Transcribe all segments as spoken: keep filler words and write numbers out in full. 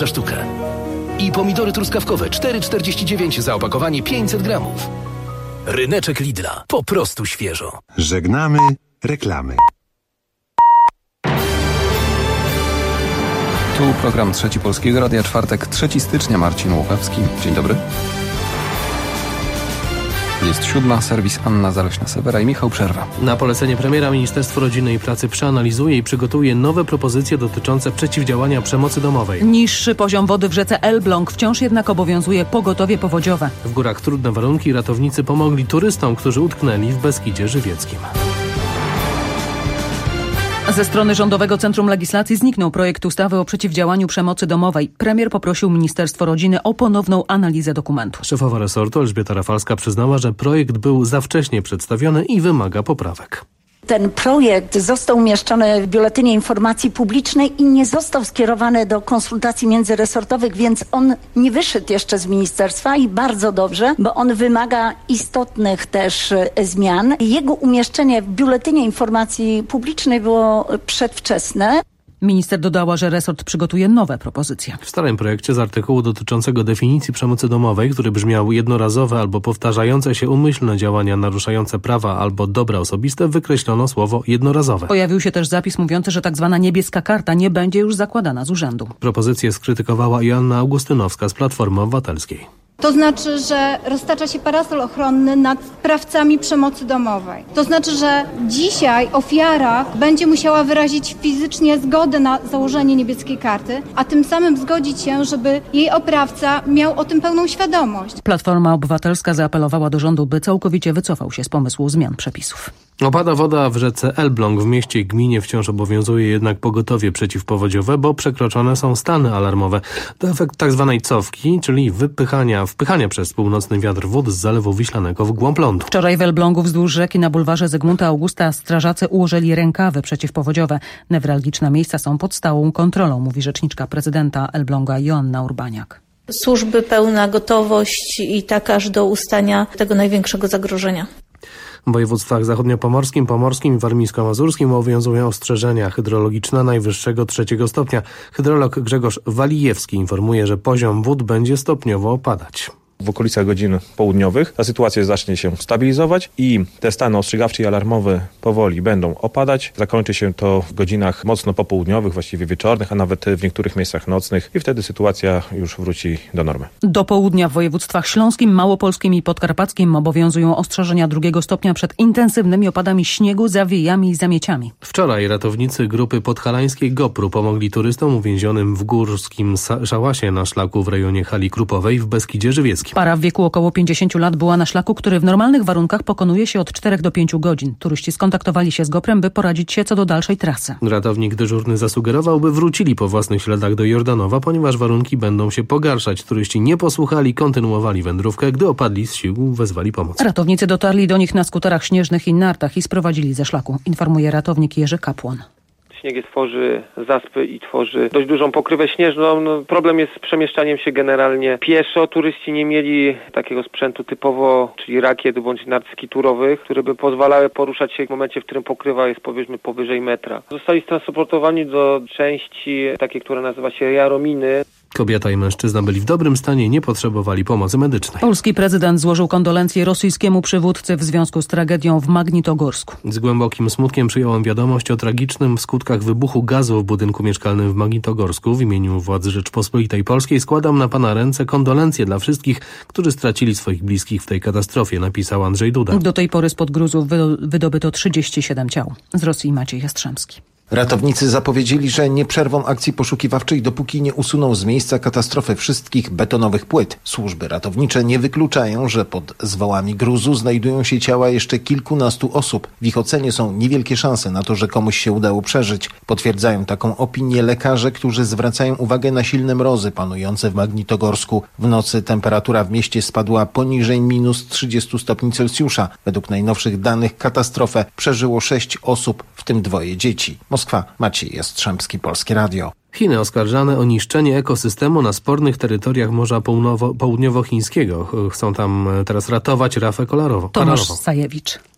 za sztukę. I pomidory truskawkowe cztery czterdzieści dziewięć za opakowanie pięćset gramów. Ryneczek Lidla. Po prostu świeżo. Żegnamy reklamy. Tu program Trzeci Polskiego Radia, czwartek, trzeciego stycznia, Marcin Łukawski. Dzień dobry. Jest siódma, serwis Anna Zaleśna-Sewera i Michał Przerwa. Na polecenie premiera Ministerstwo Rodziny i Pracy przeanalizuje i przygotuje nowe propozycje dotyczące przeciwdziałania przemocy domowej. Niższy poziom wody w rzece Elbląg, wciąż jednak obowiązuje pogotowie powodziowe. W górach trudne warunki, ratownicy pomogli turystom, którzy utknęli w Beskidzie Żywieckim. Ze strony Rządowego Centrum Legislacji zniknął projekt ustawy o przeciwdziałaniu przemocy domowej. Premier poprosił Ministerstwo Rodziny o ponowną analizę dokumentu. Szefowa resortu Elżbieta Rafalska przyznała, że projekt był za wcześnie przedstawiony i wymaga poprawek. Ten projekt został umieszczony w Biuletynie Informacji Publicznej i nie został skierowany do konsultacji międzyresortowych, więc on nie wyszedł jeszcze z ministerstwa i bardzo dobrze, bo on wymaga istotnych też zmian. Jego umieszczenie w Biuletynie Informacji Publicznej było przedwczesne. Minister dodała, że resort przygotuje nowe propozycje. W starym projekcie z artykułu dotyczącego definicji przemocy domowej, który brzmiał jednorazowe albo powtarzające się umyślne działania naruszające prawa albo dobra osobiste, wykreślono słowo jednorazowe. Pojawił się też zapis mówiący, że tak zwana niebieska karta nie będzie już zakładana z urzędu. Propozycję skrytykowała Joanna Augustynowska z Platformy Obywatelskiej. To znaczy, że roztacza się parasol ochronny nad sprawcami przemocy domowej. To znaczy, że dzisiaj ofiara będzie musiała wyrazić fizycznie zgodę na założenie niebieskiej karty, a tym samym zgodzić się, żeby jej oprawca miał o tym pełną świadomość. Platforma Obywatelska zaapelowała do rządu, by całkowicie wycofał się z pomysłu zmian przepisów. Opada woda w rzece Elbląg. W mieście i gminie wciąż obowiązuje jednak pogotowie przeciwpowodziowe, bo przekroczone są stany alarmowe. To efekt tak zwanej cofki, czyli wypychania, wpychania przez północny wiatr wód z Zalewu Wiślanego w głąb lądu. Wczoraj w Elblągu wzdłuż rzeki na bulwarze Zygmunta Augusta strażacy ułożyli rękawy przeciwpowodziowe. Newralgiczne miejsca są pod stałą kontrolą, mówi rzeczniczka prezydenta Elbląga Joanna Urbaniak. Służby pełna gotowość i tak aż do ustania tego największego zagrożenia. W województwach zachodniopomorskim, pomorskim i warmińsko-mazurskim obowiązują ostrzeżenia hydrologiczne najwyższego trzeciego stopnia. Hydrolog Grzegorz Walijewski informuje, że poziom wód będzie stopniowo opadać. W okolicach godzin południowych ta sytuacja zacznie się stabilizować i te stany ostrzegawcze i alarmowe powoli będą opadać. Zakończy się to w godzinach mocno popołudniowych, właściwie wieczornych, a nawet w niektórych miejscach nocnych i wtedy sytuacja już wróci do normy. Do południa w województwach śląskim, małopolskim i podkarpackim obowiązują ostrzeżenia drugiego stopnia przed intensywnymi opadami śniegu, zawiejami i zamieciami. Wczoraj ratownicy grupy podhalańskiej GoPru pomogli turystom uwięzionym w górskim szałasie na szlaku w rejonie Hali Krupowej w Beskidzie Żywieckim. Para w wieku około pięćdziesięciu lat była na szlaku, który w normalnych warunkach pokonuje się od czterech do pięciu godzin. Turyści skontaktowali się z GoPrem, by poradzić się co do dalszej trasy. Ratownik dyżurny zasugerował, by wrócili po własnych śladach do Jordanowa, ponieważ warunki będą się pogarszać. Turyści nie posłuchali, kontynuowali wędrówkę. Gdy opadli z sił, wezwali pomoc. Ratownicy dotarli do nich na skuterach śnieżnych i nartach i sprowadzili ze szlaku, informuje ratownik Jerzy Kapłon. Śnieg tworzy zaspy i tworzy dość dużą pokrywę śnieżną. No, problem jest z przemieszczaniem się generalnie pieszo. Turyści nie mieli takiego sprzętu typowo, czyli rakiet bądź nart skiturowych, które by pozwalały poruszać się w momencie, w którym pokrywa jest powiedzmy powyżej metra. Zostali transportowani do części takiej, która nazywa się Jarominy. Kobieta i mężczyzna byli w dobrym stanie, nie potrzebowali pomocy medycznej. Polski prezydent złożył kondolencje rosyjskiemu przywódcy w związku z tragedią w Magnitogorsku. Z głębokim smutkiem przyjąłem wiadomość o tragicznym skutkach wybuchu gazu w budynku mieszkalnym w Magnitogorsku. W imieniu władz Rzeczpospolitej Polskiej składam na pana ręce kondolencje dla wszystkich, którzy stracili swoich bliskich w tej katastrofie, napisał Andrzej Duda. Do tej pory spod gruzów wydobyto trzydzieści siedem ciał. Z Rosji Maciej Jastrzębski. Ratownicy zapowiedzieli, że nie przerwą akcji poszukiwawczej, dopóki nie usuną z miejsca katastrofy wszystkich betonowych płyt. Służby ratownicze nie wykluczają, że pod zwałami gruzu znajdują się ciała jeszcze kilkunastu osób. W ich ocenie są niewielkie szanse na to, że komuś się udało przeżyć. Potwierdzają taką opinię lekarze, którzy zwracają uwagę na silne mrozy panujące w Magnitogorsku. W nocy temperatura w mieście spadła poniżej minus trzydziestu stopni Celsjusza. Według najnowszych danych katastrofę przeżyło sześć osób, w tym dwoje dzieci. Moskwa, Maciej Jastrzębski, Polskie Radio. Chiny oskarżane o niszczenie ekosystemu na spornych terytoriach Morza Południowo-Chińskiego. Chcą tam teraz ratować rafę koralową. Tomasz Sajewicz.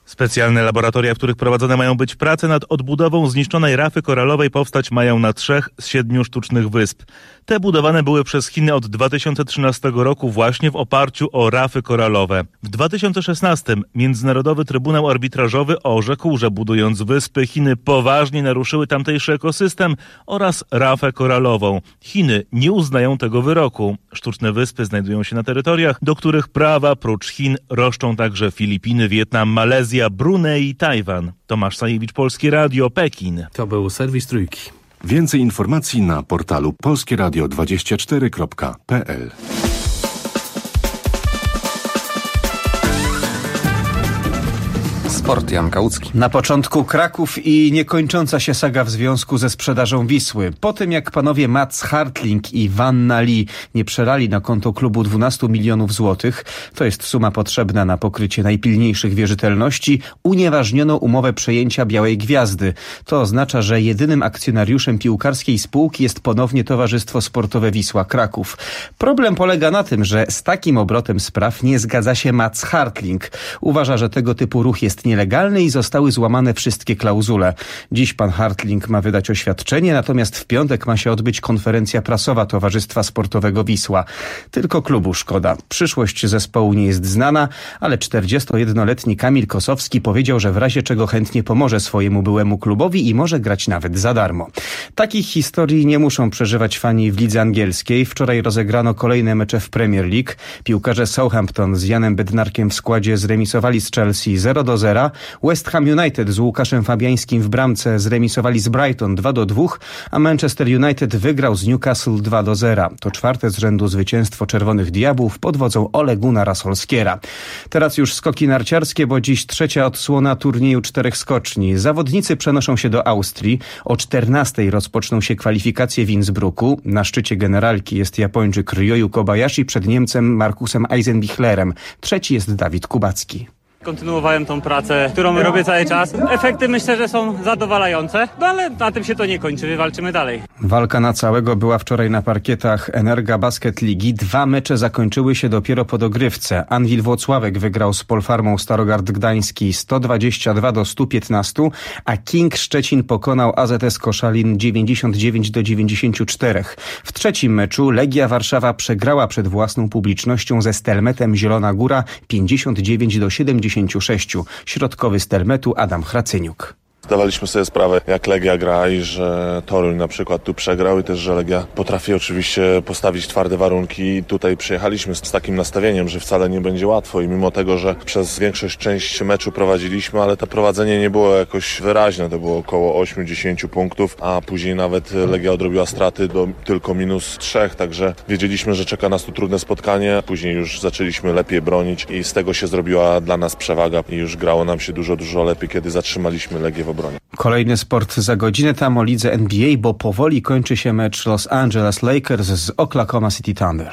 Specjalne laboratoria, w których prowadzone mają być prace nad odbudową zniszczonej rafy koralowej, powstać mają na trzech z siedmiu sztucznych wysp. Te budowane były przez Chiny od dwa tysiące trzynastego roku właśnie w oparciu o rafy koralowe. W dwa tysiące szesnastym Międzynarodowy Trybunał Arbitrażowy orzekł, że budując wyspy, Chiny poważnie naruszyły tamtejszy ekosystem oraz rafę koralową. Chiny nie uznają tego wyroku. Sztuczne wyspy znajdują się na terytoriach, do których prawa prócz Chin roszczą także Filipiny, Wietnam, Malezja, Brunei i Tajwan. Tomasz Sajewicz, Polskie Radio, Pekin. To był serwis Trójki. Więcej informacji na portalu polskie radio dwadzieścia cztery kropka p l. Sport, Jan Kałucki. Na początku Kraków i niekończąca się saga w związku ze sprzedażą Wisły. Po tym jak panowie Mats Hartling i Vanna Lee nie przelali na konto klubu dwunastu milionów złotych, to jest suma potrzebna na pokrycie najpilniejszych wierzytelności, unieważniono umowę przejęcia Białej Gwiazdy. To oznacza, że jedynym akcjonariuszem piłkarskiej spółki jest ponownie Towarzystwo Sportowe Wisła Kraków. Problem polega na tym, że z takim obrotem spraw nie zgadza się Mats Hartling. Uważa, że tego typu ruch jest nielegalny i zostały złamane wszystkie klauzule. Dziś pan Hartling ma wydać oświadczenie, natomiast w piątek ma się odbyć konferencja prasowa Towarzystwa Sportowego Wisła. Tylko klubu szkoda. Przyszłość zespołu nie jest znana, ale czterdziestojednoletni Kamil Kosowski powiedział, że w razie czego chętnie pomoże swojemu byłemu klubowi i może grać nawet za darmo. Takich historii nie muszą przeżywać fani w lidze angielskiej. Wczoraj rozegrano kolejne mecze w Premier League. Piłkarze Southampton z Janem Bednarkiem w składzie zremisowali z Chelsea zero do zera. West Ham United z Łukaszem Fabiańskim w bramce zremisowali z Brighton dwa do dwóch, a Manchester United wygrał z Newcastle dwa do zera. To czwarte z rzędu zwycięstwo Czerwonych Diabłów pod wodzą Ole Gunnara Solskiera. Teraz już skoki narciarskie, bo dziś trzecia odsłona turnieju czterech skoczni. Zawodnicy przenoszą się do Austrii. O czternastej rozpoczną się kwalifikacje w Innsbrucku. Na szczycie generalki jest Japończyk Ryoyu Kobayashi przed Niemcem Markusem Eisenbichlerem. Trzeci jest Dawid Kubacki. Kontynuowałem tą pracę, którą robię cały czas. Efekty myślę, że są zadowalające, no ale na tym się to nie kończy, wywalczymy dalej. Walka na całego była wczoraj na parkietach Energa Basket Ligi. Dwa mecze zakończyły się dopiero po dogrywce. Anwil Włocławek wygrał z Polfarmą Starogard Gdański sto dwadzieścia dwa do stu piętnastu, a King Szczecin pokonał A Z S Koszalin dziewięćdziesiąt dziewięć do dziewięćdziesięciu czterech. W trzecim meczu Legia Warszawa przegrała przed własną publicznością ze Stelmetem Zielona Góra pięćdziesiąt dziewięć do siedemdziesięciu sześciu. Środkowy Stelmetu Adam Hracyniuk. Zdawaliśmy sobie sprawę, jak Legia gra i że Toruń na przykład tu przegrał i też, że Legia potrafi oczywiście postawić twarde warunki. I tutaj przyjechaliśmy z takim nastawieniem, że wcale nie będzie łatwo i mimo tego, że przez większość część meczu prowadziliśmy, ale to prowadzenie nie było jakoś wyraźne, to było około osiem do dziesięciu punktów, a później nawet Legia odrobiła straty do tylko minus trzech, także wiedzieliśmy, że czeka nas tu trudne spotkanie. Później już zaczęliśmy lepiej bronić i z tego się zrobiła dla nas przewaga i już grało nam się dużo, dużo lepiej, kiedy zatrzymaliśmy Legię w obronie. Kolejny sport za godzinę, tam o lidze N B A, bo powoli kończy się mecz Los Angeles Lakers z Oklahoma City Thunder.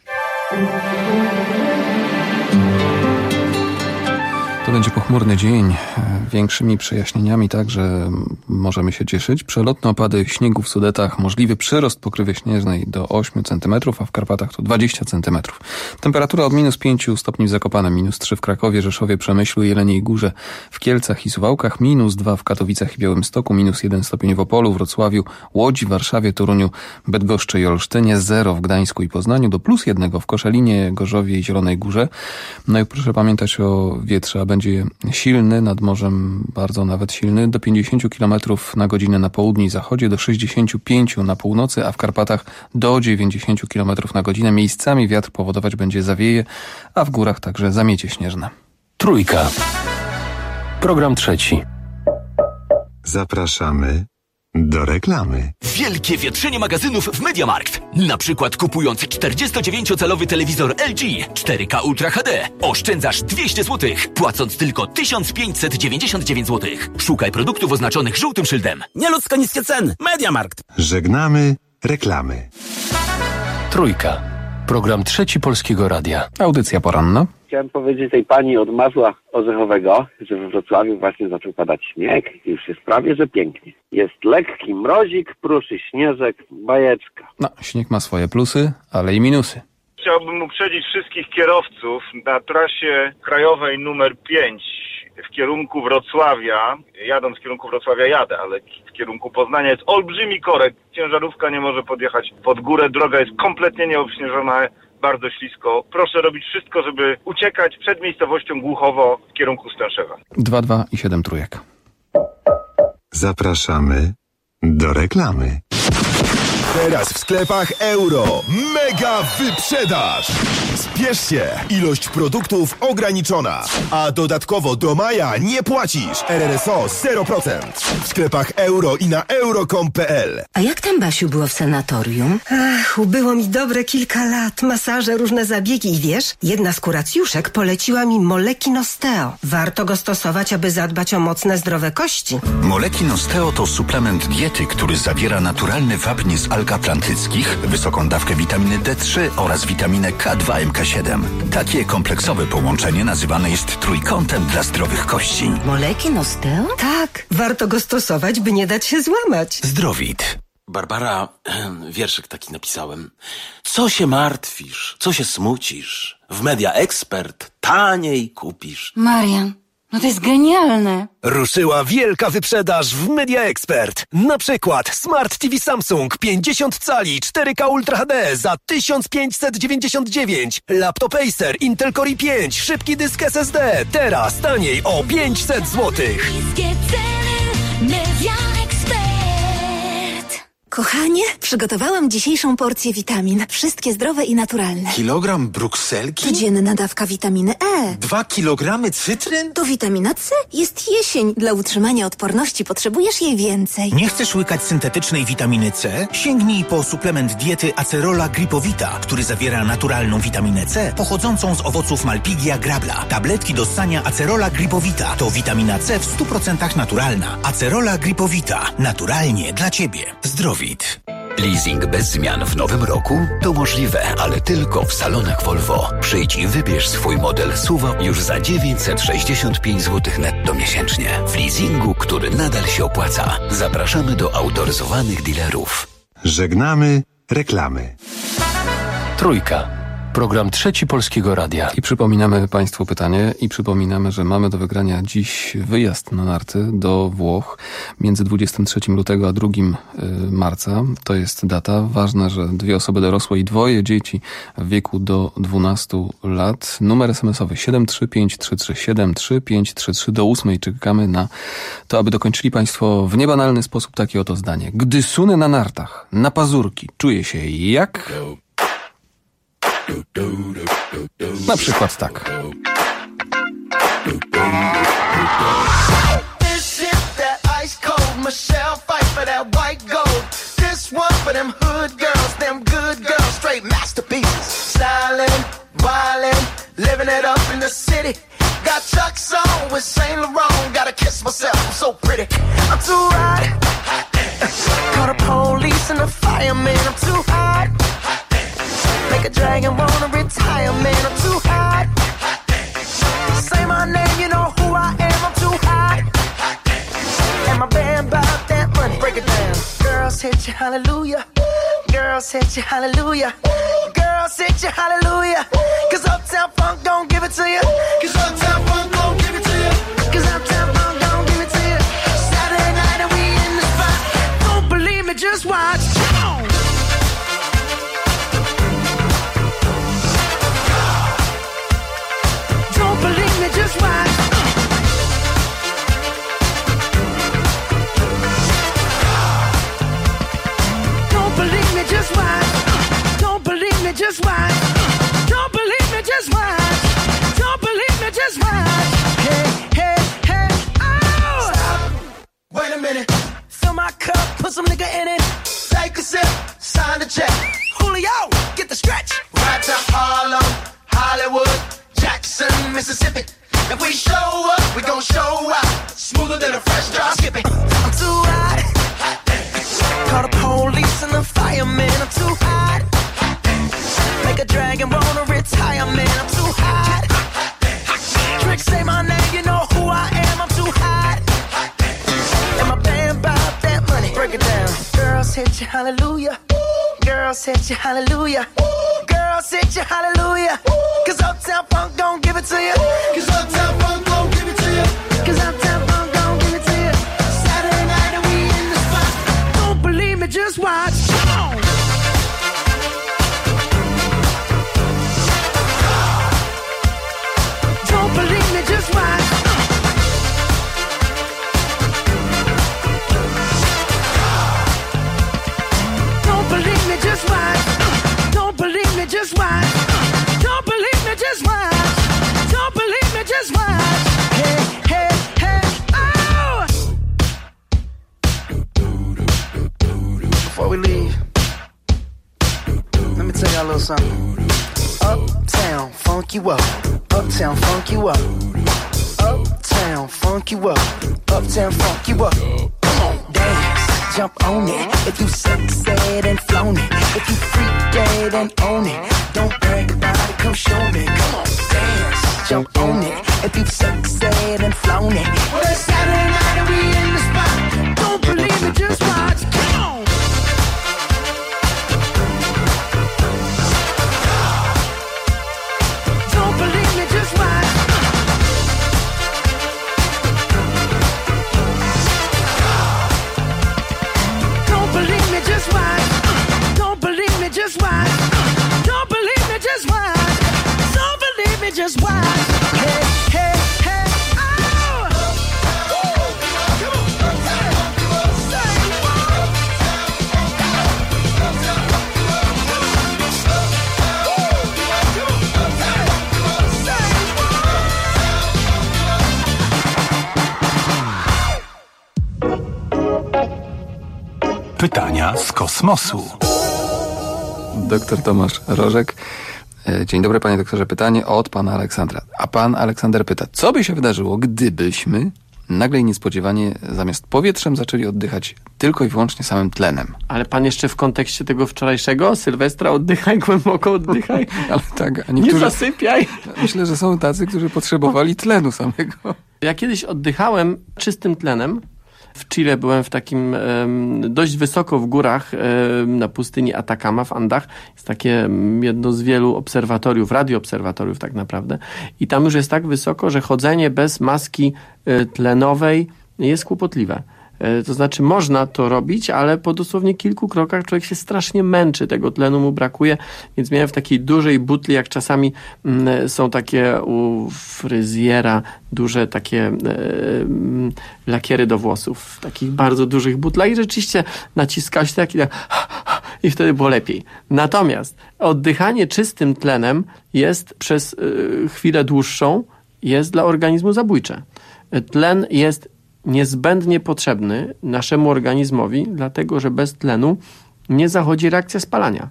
To będzie pochmurny dzień. Większymi przejaśnieniami także możemy się cieszyć. Przelotne opady śniegu w Sudetach, możliwy przyrost pokrywy śnieżnej do ośmiu centymetrów, a w Karpatach to dwadzieścia centymetrów. Temperatura od minus pięciu stopni w Zakopanem, minus trzy w Krakowie, Rzeszowie, Przemyślu, Jeleniej Górze, w Kielcach i Suwałkach, minus dwa w Katowicach i Białymstoku, minus jeden stopień w Opolu, Wrocławiu, Łodzi, Warszawie, Toruniu, Bydgoszczy i Olsztynie, zero w Gdańsku i Poznaniu, do plus jednego w Koszalinie, Gorzowie i Zielonej Górze. No i proszę pamiętać o wietrze, a będzie silny, nad morzem bardzo nawet silny, do pięćdziesięciu kilometrów na godzinę na południu i zachodzie, do sześćdziesięciu pięciu na północy, a w Karpatach do dziewięćdziesięciu kilometrów na godzinę. Miejscami wiatr powodować będzie zawieje, a w górach także zamiecie śnieżne. Trójka. Program trzeci. Zapraszamy do reklamy. Wielkie wietrzenie magazynów w MediaMarkt. Na przykład kupując czterdziestodziewięciocalowy telewizor L G cztery K Ultra H D oszczędzasz dwieście złotych, płacąc tylko tysiąc pięćset dziewięćdziesiąt dziewięć złotych. Szukaj produktów oznaczonych żółtym szyldem. Nieludzko niskie ceny. MediaMarkt. Żegnamy reklamy. Trójka. Program trzeci Polskiego Radia. Audycja poranna. Chciałem powiedzieć tej pani od masła orzechowego, że we Wrocławiu właśnie zaczął padać śnieg i już jest prawie, że pięknie. Jest lekki mrozik, pruszy śnieżek, bajeczka. No, śnieg ma swoje plusy, ale i minusy. Chciałbym uprzedzić wszystkich kierowców na trasie krajowej numer pięć w kierunku Wrocławia, jadąc w kierunku Wrocławia jadę, ale w kierunku Poznania jest olbrzymi korek. Ciężarówka nie może podjechać pod górę, droga jest kompletnie nieobśnieżona, bardzo ślisko. Proszę robić wszystko, żeby uciekać przed miejscowością Głuchowo w kierunku Stęszewa. dwa dwa i siedem trójek. Zapraszamy do reklamy. Teraz w sklepach Euro. Mega wyprzedaż! Spiesz się! Ilość produktów ograniczona. A dodatkowo do maja nie płacisz. R R S O zero procent. W sklepach Euro i na euro kropka com kropka p l. A jak tam, Basiu, było w sanatorium? Ach, ubyło mi dobre kilka lat. Masaże, różne zabiegi i wiesz, jedna z kuracjuszek poleciła mi Molekin Osteo. Warto go stosować, aby zadbać o mocne, zdrowe kości. Molekin Osteo to suplement diety, który zawiera naturalny wapń z alg atlantyckich, wysoką dawkę witaminy D trzy oraz witaminę K dwa M K siedem. Takie kompleksowe połączenie nazywane jest trójkątem dla zdrowych kości. Molekin Osteo? Tak, warto go stosować, by nie dać się złamać. Zdrowit. Barbara, wierszyk taki napisałem. Co się martwisz? Co się smucisz? W Media Expert taniej kupisz. Marian, no to jest genialne. Ruszyła wielka wyprzedaż w Media Expert. Na przykład Smart T V Samsung pięćdziesiąt cali cztery K Ultra H D za tysiąc pięćset dziewięćdziesiąt dziewięć. Laptop Acer Intel Core i pięć, szybki dysk S S D. Teraz taniej o pięćset złotych. Media Expert. Kochanie, przygotowałam dzisiejszą porcję witamin. Wszystkie zdrowe i naturalne. Kilogram brukselki? Codzienna dawka witaminy E. Dwa kilogramy cytryn? To witamina C. Jest jesień. Dla utrzymania odporności potrzebujesz jej więcej. Nie chcesz łykać syntetycznej witaminy C? Sięgnij po suplement diety Acerola Gripowita, który zawiera naturalną witaminę C pochodzącą z owoców Malpighia grabla. Tabletki do ssania Acerola Gripowita to witamina C w stu procentach naturalna. Acerola Gripowita. Naturalnie dla Ciebie. Zdrowi. Leasing bez zmian w nowym roku? To możliwe, ale tylko w salonach Volvo. Przyjdź i wybierz swój model S U V już za dziewięćset sześćdziesiąt pięć złotych netto miesięcznie. W leasingu, który nadal się opłaca. Zapraszamy do autoryzowanych dealerów. Żegnamy reklamy. Trójka. Program Trzeci Polskiego Radia. I przypominamy Państwu pytanie i przypominamy, że mamy do wygrania dziś wyjazd na narty do Włoch między dwudziestego trzeciego lutego a drugiego marca. To jest data. Ważne, że dwie osoby dorosłe i dwoje dzieci w wieku do dwunastu lat. Numer es em esowy siedem trzy pięć trzy trzy siedem trzy pięć trzy trzy. Do ósmej czekamy na to, aby dokończyli Państwo w niebanalny sposób takie oto zdanie. Gdy sunę na nartach, na pazurki, czuję się jak... Na przykład tak. This is that ice cold Michelle fight for that white gold. This one for them hood girls, them good girls, straight masterpieces. Styling, wildin', living it up in the city. Got Chuck's on with Saint Laurent. Gotta kiss myself, I'm so pretty. I'm too hot. Call the police and the fireman. I'm too hot. Make a dragon wanna retire, man, I'm too hot. Say my name, you know who I am, I'm too hot. And my band bought that money, break it down. Girls hit you, hallelujah. Girls hit you, hallelujah. Girls hit you, hallelujah. Cause Uptown Funk don't give it to you. Cause Uptown Funk don't give it to you. Cause Uptown Funk don't give it to you. Saturday night and we in the spot. Don't believe me, just watch. Just watch. Don't believe me, just watch. Don't believe me, just watch. Don't believe me, just watch. Don't believe me, just watch. Hey, hey, hey, oh! Stop. Wait a minute. Fill my cup, put some nigga in it. Take a sip, sign the check. Julio, get the stretch. Right to Harlem, Hollywood, Jackson, Mississippi. If we show up, we gon' show out. Smoother than a fresh drop skipping. I'm too hot. Call the police and the fireman. I'm too hot. Make a dragon wanna retire, man. I'm too hot. Trick say my name, you know who I am. I'm too hot. And my band bought that money. Break it down. Girls hit you, hallelujah. Girls hit you, hallelujah. Girls hit you, hallelujah. Cause Uptown Funk don't give it to you. Cause Uptown Funk don't give it to you. 'cause Uptown Funk gon' give it to you. Saturday night and we in the spot. Don't believe me, just watch. Come on. Don't believe me, just watch. Don't believe me, just watch. Don't believe me, just watch. Don't believe me, just watch. Don't believe me, just watch. Hey, hey, hey, oh! Before we leave, let me tell y'all a little something. Uptown, funk you up. Uptown, funk you up. Uptown, funk you up. Uptown, funk you up. Come on, dance, jump on it. If you sexed and flown it. If you freaked and own it. Don't brag about it, come show me. Come on, dance, jump on it. If you sexed and flown it. Well, it's Saturday night and we in the spot. Don't believe it, just watch. Come on. Don't believe me, just watch. Don't believe me, just watch. Don't believe me, just watch. Don't believe me, just watch. Don't believe me, just watch. Hey, hey, hey, oh! Pytania z kosmosu. Doktor Tomasz Rożek. Dzień dobry, panie doktorze. Pytanie od pana Aleksandra. A pan Aleksander pyta, co by się wydarzyło, gdybyśmy nagle i niespodziewanie zamiast powietrzem zaczęli oddychać tylko i wyłącznie samym tlenem? Ale pan jeszcze w kontekście tego wczorajszego Sylwestra oddychaj, głęboko oddychaj. Ale tak, a niektórzy... Nie zasypiaj. Myślę, że są tacy, którzy potrzebowali tlenu samego. Ja kiedyś oddychałem czystym tlenem. W Chile byłem w takim um, dość wysoko w górach um, na pustyni Atacama w Andach. Jest takie um, jedno z wielu obserwatoriów, radioobserwatoriów tak naprawdę. I tam już jest tak wysoko, że chodzenie bez maski y, tlenowej jest kłopotliwe. To znaczy można to robić, ale po dosłownie kilku krokach człowiek się strasznie męczy, tego tlenu mu brakuje, więc miałem w takiej dużej butli, jak czasami mm, są takie u fryzjera duże takie mm, lakiery do włosów, w takich bardzo dużych butlach i rzeczywiście naciskałeś tak i tak i wtedy było lepiej. Natomiast oddychanie czystym tlenem jest przez y, chwilę dłuższą, jest dla organizmu zabójcze. Tlen jest niezbędnie potrzebny naszemu organizmowi, dlatego że bez tlenu nie zachodzi reakcja spalania.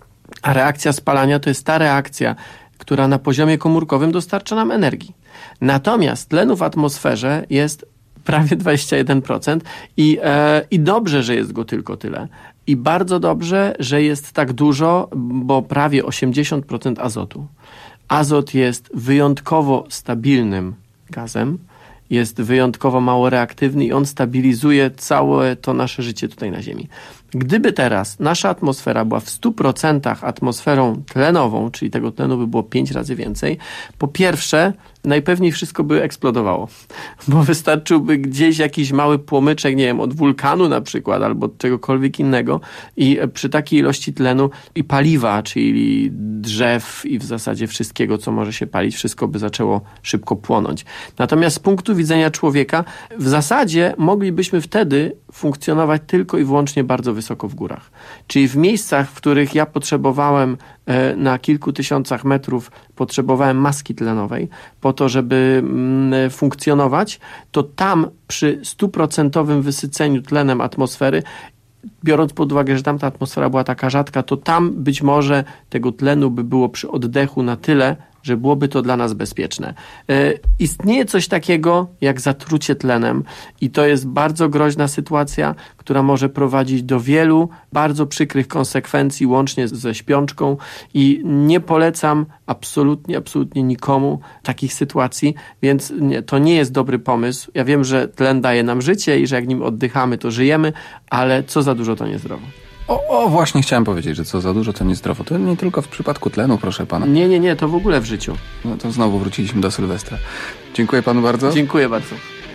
A reakcja spalania to jest ta reakcja, która na poziomie komórkowym dostarcza nam energii. Natomiast tlenu w atmosferze jest prawie dwadzieścia jeden procent i, e, i dobrze, że jest go tylko tyle. I bardzo dobrze, że jest tak dużo, bo prawie osiemdziesiąt procent azotu. Azot jest wyjątkowo stabilnym gazem, jest wyjątkowo mało reaktywny i on stabilizuje całe to nasze życie tutaj na Ziemi. Gdyby teraz nasza atmosfera była w stu procentach atmosferą tlenową, czyli tego tlenu by było pięć razy więcej, po pierwsze, najpewniej wszystko by eksplodowało, bo wystarczyłby gdzieś jakiś mały płomyczek, nie wiem, od wulkanu na przykład, albo od czegokolwiek innego i przy takiej ilości tlenu i paliwa, czyli drzew i w zasadzie wszystkiego, co może się palić, wszystko by zaczęło szybko płonąć. Natomiast z punktu widzenia człowieka, w zasadzie moglibyśmy wtedy funkcjonować tylko i wyłącznie bardzo wysoko w górach. Czyli w miejscach, w których ja potrzebowałem e, na kilku tysiącach metrów, potrzebowałem maski tlenowej po to, żeby mm, funkcjonować, to tam przy stuprocentowym wysyceniu tlenem atmosfery, biorąc pod uwagę, że tam ta atmosfera była taka rzadka, to tam być może tego tlenu by było przy oddechu na tyle, że byłoby to dla nas bezpieczne. E, istnieje coś takiego jak zatrucie tlenem i to jest bardzo groźna sytuacja, która może prowadzić do wielu bardzo przykrych konsekwencji, łącznie ze śpiączką i nie polecam absolutnie, absolutnie nikomu takich sytuacji, więc nie, to nie jest dobry pomysł. Ja wiem, że tlen daje nam życie i że jak nim oddychamy, to żyjemy, ale co za dużo to niezdrowo. O, o, właśnie chciałem powiedzieć, że co za dużo to niezdrowo. To nie tylko w przypadku tlenu, proszę pana. Nie, nie, nie, to w ogóle w życiu. No to znowu wróciliśmy do Sylwestra. Dziękuję panu bardzo. Dziękuję bardzo.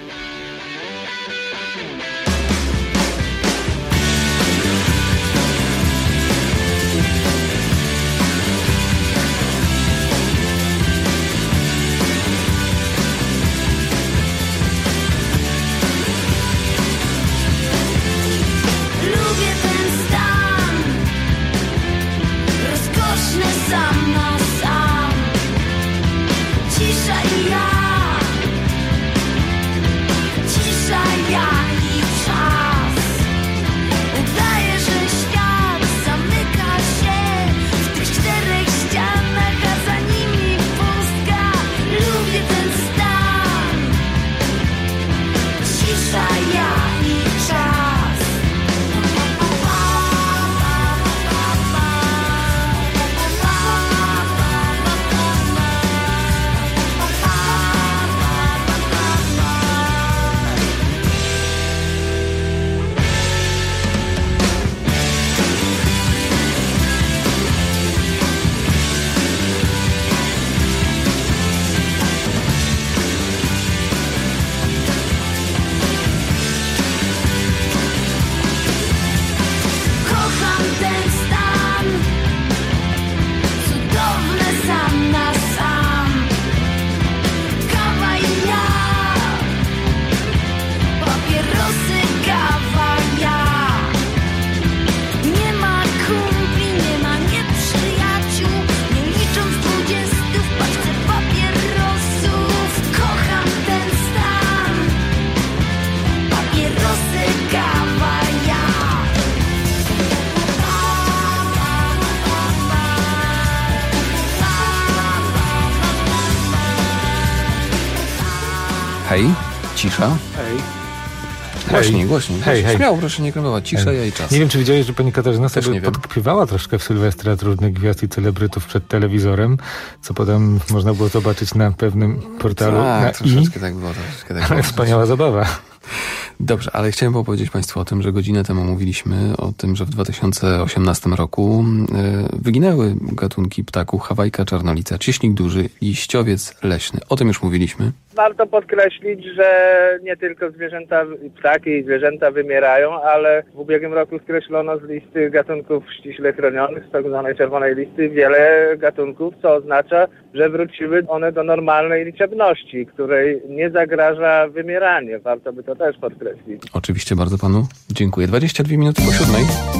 hej, cisza. Hej. Głośniej, Hej. głośniej. Hej, hej. Śmiało, proszę nie kremować. Cisza i czas. Nie wiem, czy widziałeś, że pani Katarzyna Też sobie nie wiem. podkrywała troszkę w Sylwestra różnych gwiazd i celebrytów przed telewizorem, co potem można było zobaczyć na pewnym portalu. Tak, na troszeczkę i. tak było. Troszeczkę tak Ale było. wspaniała zabawa. Dobrze, ale chciałem opowiedzieć Państwu o tym, że godzinę temu mówiliśmy o tym, że w dwa tysiące osiemnastym roku y, wyginęły gatunki ptaków hawajka, czarnolica, cieśnik duży, liściowiec leśny. O tym już mówiliśmy. Warto podkreślić, że nie tylko zwierzęta, ptaki i zwierzęta wymierają, ale w ubiegłym roku skreślono z listy gatunków ściśle chronionych, z tak zwanej czerwonej listy, wiele gatunków, co oznacza, że wróciły one do normalnej liczebności, której nie zagraża wymieranie. Warto by to też podkreślić. Oczywiście bardzo Panu dziękuję. dwadzieścia dwie minuty po siódmej.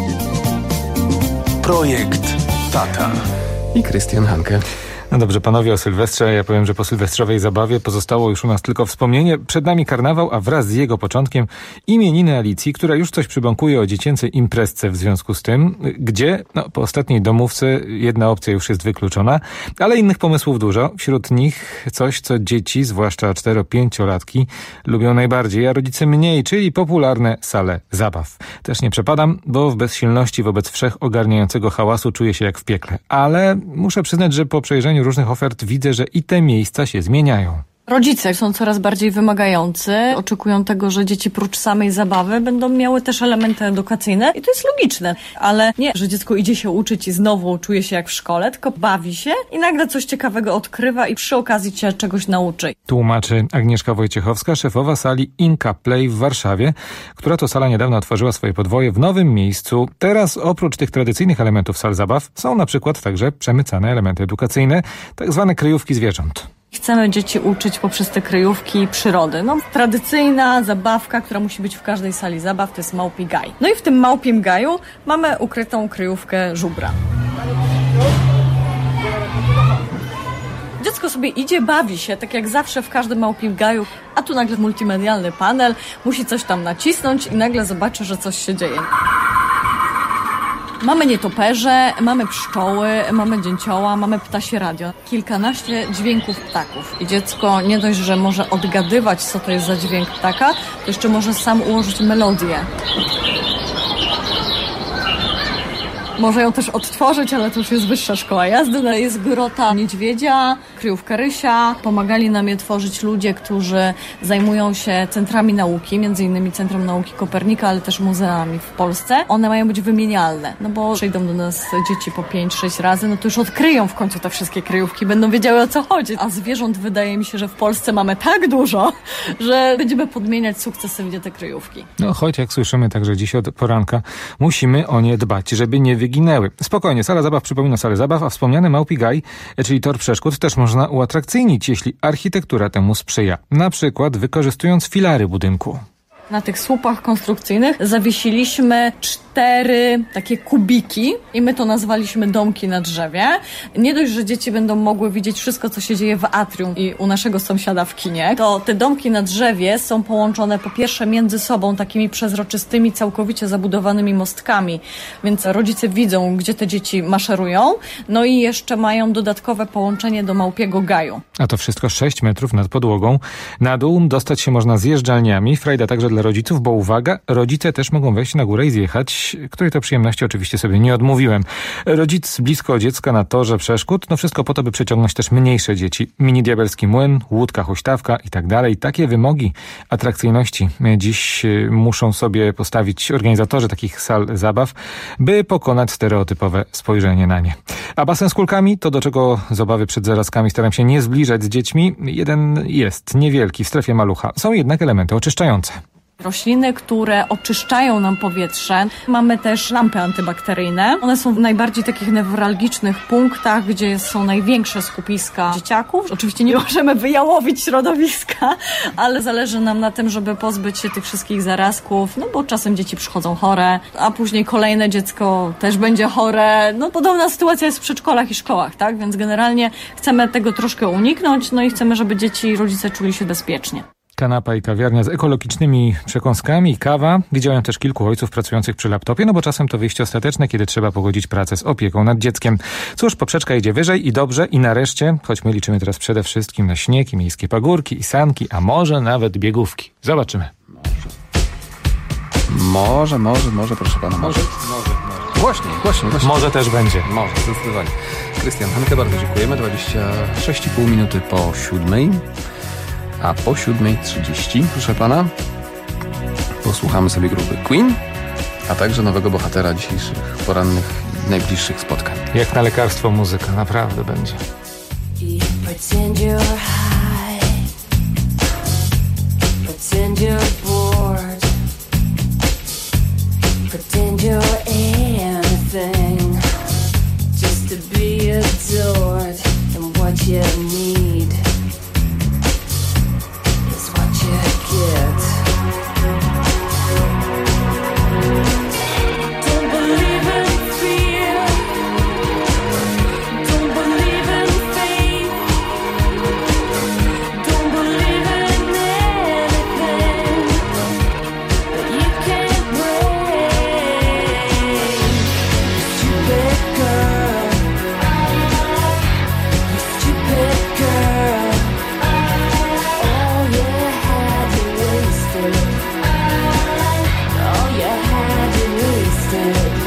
Projekt Tata. I Krystian Hanke. No dobrze, panowie, o Sylwestrze. Ja powiem, że po sylwestrowej zabawie pozostało już u nas tylko wspomnienie. Przed nami karnawał, a wraz z jego początkiem imieniny Alicji, która już coś przybąkuje o dziecięcej imprezce w związku z tym, gdzie, no, po ostatniej domówce jedna opcja już jest wykluczona, ale innych pomysłów dużo. Wśród nich coś, co dzieci, zwłaszcza cztero-pięciolatki, lubią najbardziej, a rodzice mniej, czyli popularne sale zabaw. Też nie przepadam, bo w bezsilności wobec wszechogarniającego hałasu czuję się jak w piekle. Ale muszę przyznać, że po przejrzeniu różnych ofert widzę, że i te miejsca się zmieniają. Rodzice są coraz bardziej wymagający, oczekują tego, że dzieci prócz samej zabawy będą miały też elementy edukacyjne i to jest logiczne, ale nie, że dziecko idzie się uczyć i znowu czuje się jak w szkole, tylko bawi się i nagle coś ciekawego odkrywa i przy okazji cię czegoś nauczy. Tłumaczy Agnieszka Wojciechowska, szefowa sali Inka Play w Warszawie, która to sala niedawno otworzyła swoje podwoje w nowym miejscu. Teraz oprócz tych tradycyjnych elementów sal zabaw są na przykład także przemycane elementy edukacyjne, tak zwane kryjówki zwierząt. Chcemy dzieci uczyć poprzez te kryjówki przyrody. No, tradycyjna zabawka, która musi być w każdej sali zabaw, to jest małpi gaj. No i w tym małpim gaju mamy ukrytą kryjówkę żubra. Dziecko sobie idzie, bawi się, tak jak zawsze w każdym małpim gaju, a tu nagle multimedialny panel, musi coś tam nacisnąć i nagle zobaczy, że coś się dzieje. Mamy nietoperze, mamy pszczoły, mamy dzięcioła, mamy ptasie radio. Kilkanaście dźwięków ptaków. I dziecko nie dość, że może odgadywać, co to jest za dźwięk ptaka, to jeszcze może sam ułożyć melodię. Może ją też odtworzyć, ale to już jest wyższa szkoła jazdy. No, jest grota niedźwiedzia, kryjówka rysia. Pomagali nam je tworzyć ludzie, którzy zajmują się centrami nauki, między innymi Centrum Nauki Kopernika, ale też muzeami w Polsce. One mają być wymienialne, no bo przyjdą do nas dzieci po pięć sześć razy, no to już odkryją w końcu te wszystkie kryjówki, będą wiedziały, o co chodzi. A zwierząt wydaje mi się, że w Polsce mamy tak dużo, że będziemy podmieniać sukcesywnie te kryjówki. No choć jak słyszymy także dziś od poranka, musimy o nie dbać, żeby nie wyginęły. Spokojnie, sala zabaw przypomina salę zabaw, a wspomniany małpi gaj, czyli tor przeszkód, też można uatrakcyjnić, jeśli architektura temu sprzyja. Na przykład wykorzystując filary budynku. Na tych słupach konstrukcyjnych zawiesiliśmy cztery takie kubiki i my to nazwaliśmy domki na drzewie. Nie dość, że dzieci będą mogły widzieć wszystko, co się dzieje w atrium i u naszego sąsiada w kinie, to te domki na drzewie są połączone po pierwsze między sobą takimi przezroczystymi, całkowicie zabudowanymi mostkami, więc rodzice widzą, gdzie te dzieci maszerują, no i jeszcze mają dodatkowe połączenie do małpiego gaju. A to wszystko sześć metrów nad podłogą. Na dół dostać się można zjeżdżalniami, frajda także dla rodziców, bo uwaga, rodzice też mogą wejść na górę i zjechać, której to przyjemności oczywiście sobie nie odmówiłem. Rodzic blisko dziecka na torze przeszkód, no wszystko po to, by przyciągnąć też mniejsze dzieci. Mini diabelski młyn, łódka, huśtawka i tak dalej. Takie wymogi atrakcyjności dziś muszą sobie postawić organizatorzy takich sal zabaw, by pokonać stereotypowe spojrzenie na nie. A basen z kulkami, to do czego z obawy przed zarazkami staram się nie zbliżać z dziećmi. Jeden jest niewielki w strefie malucha. Są jednak elementy oczyszczające. Rośliny, które oczyszczają nam powietrze. Mamy też lampy antybakteryjne. One są w najbardziej takich newralgicznych punktach, gdzie są największe skupiska dzieciaków. Oczywiście nie możemy wyjałowić środowiska, ale zależy nam na tym, żeby pozbyć się tych wszystkich zarazków, no bo czasem dzieci przychodzą chore, a później kolejne dziecko też będzie chore. No podobna sytuacja jest w przedszkolach i szkołach, tak? Więc generalnie chcemy tego troszkę uniknąć, no i chcemy, żeby dzieci i rodzice czuli się bezpiecznie. Kanapa i kawiarnia z ekologicznymi przekąskami, kawa. Widziałem też kilku ojców pracujących przy laptopie, no bo czasem to wyjście ostateczne, kiedy trzeba pogodzić pracę z opieką nad dzieckiem. Cóż, poprzeczka idzie wyżej i dobrze i nareszcie, choć my liczymy teraz przede wszystkim na śnieg i miejskie pagórki i sanki, a może nawet biegówki. Zobaczymy. Może, może, może, proszę pana, może. Może, może. Głośniej, głośniej, głośniej. Może też będzie. Może, zdecydowanie. Krystian Hanke, bardzo dziękujemy. dwadzieścia sześć i pół minuty po siódmej. A po siódmej trzydzieści, proszę pana, posłuchamy sobie grupy Queen, a także nowego bohatera dzisiejszych porannych i najbliższych spotkań. Jak na lekarstwo muzyka, naprawdę będzie. Pretend you're high, pretend you're bored, pretend you're anything, just to be adored, and what you need is what you get. Don't believe in fear, don't believe in faith, don't believe in anything that you can't break. Stupid girl, you stupid girl, all you had you wasted, all you had you wasted.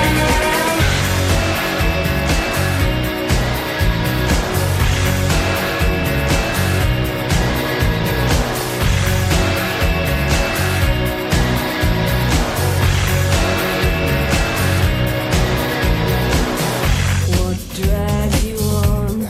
What drives you on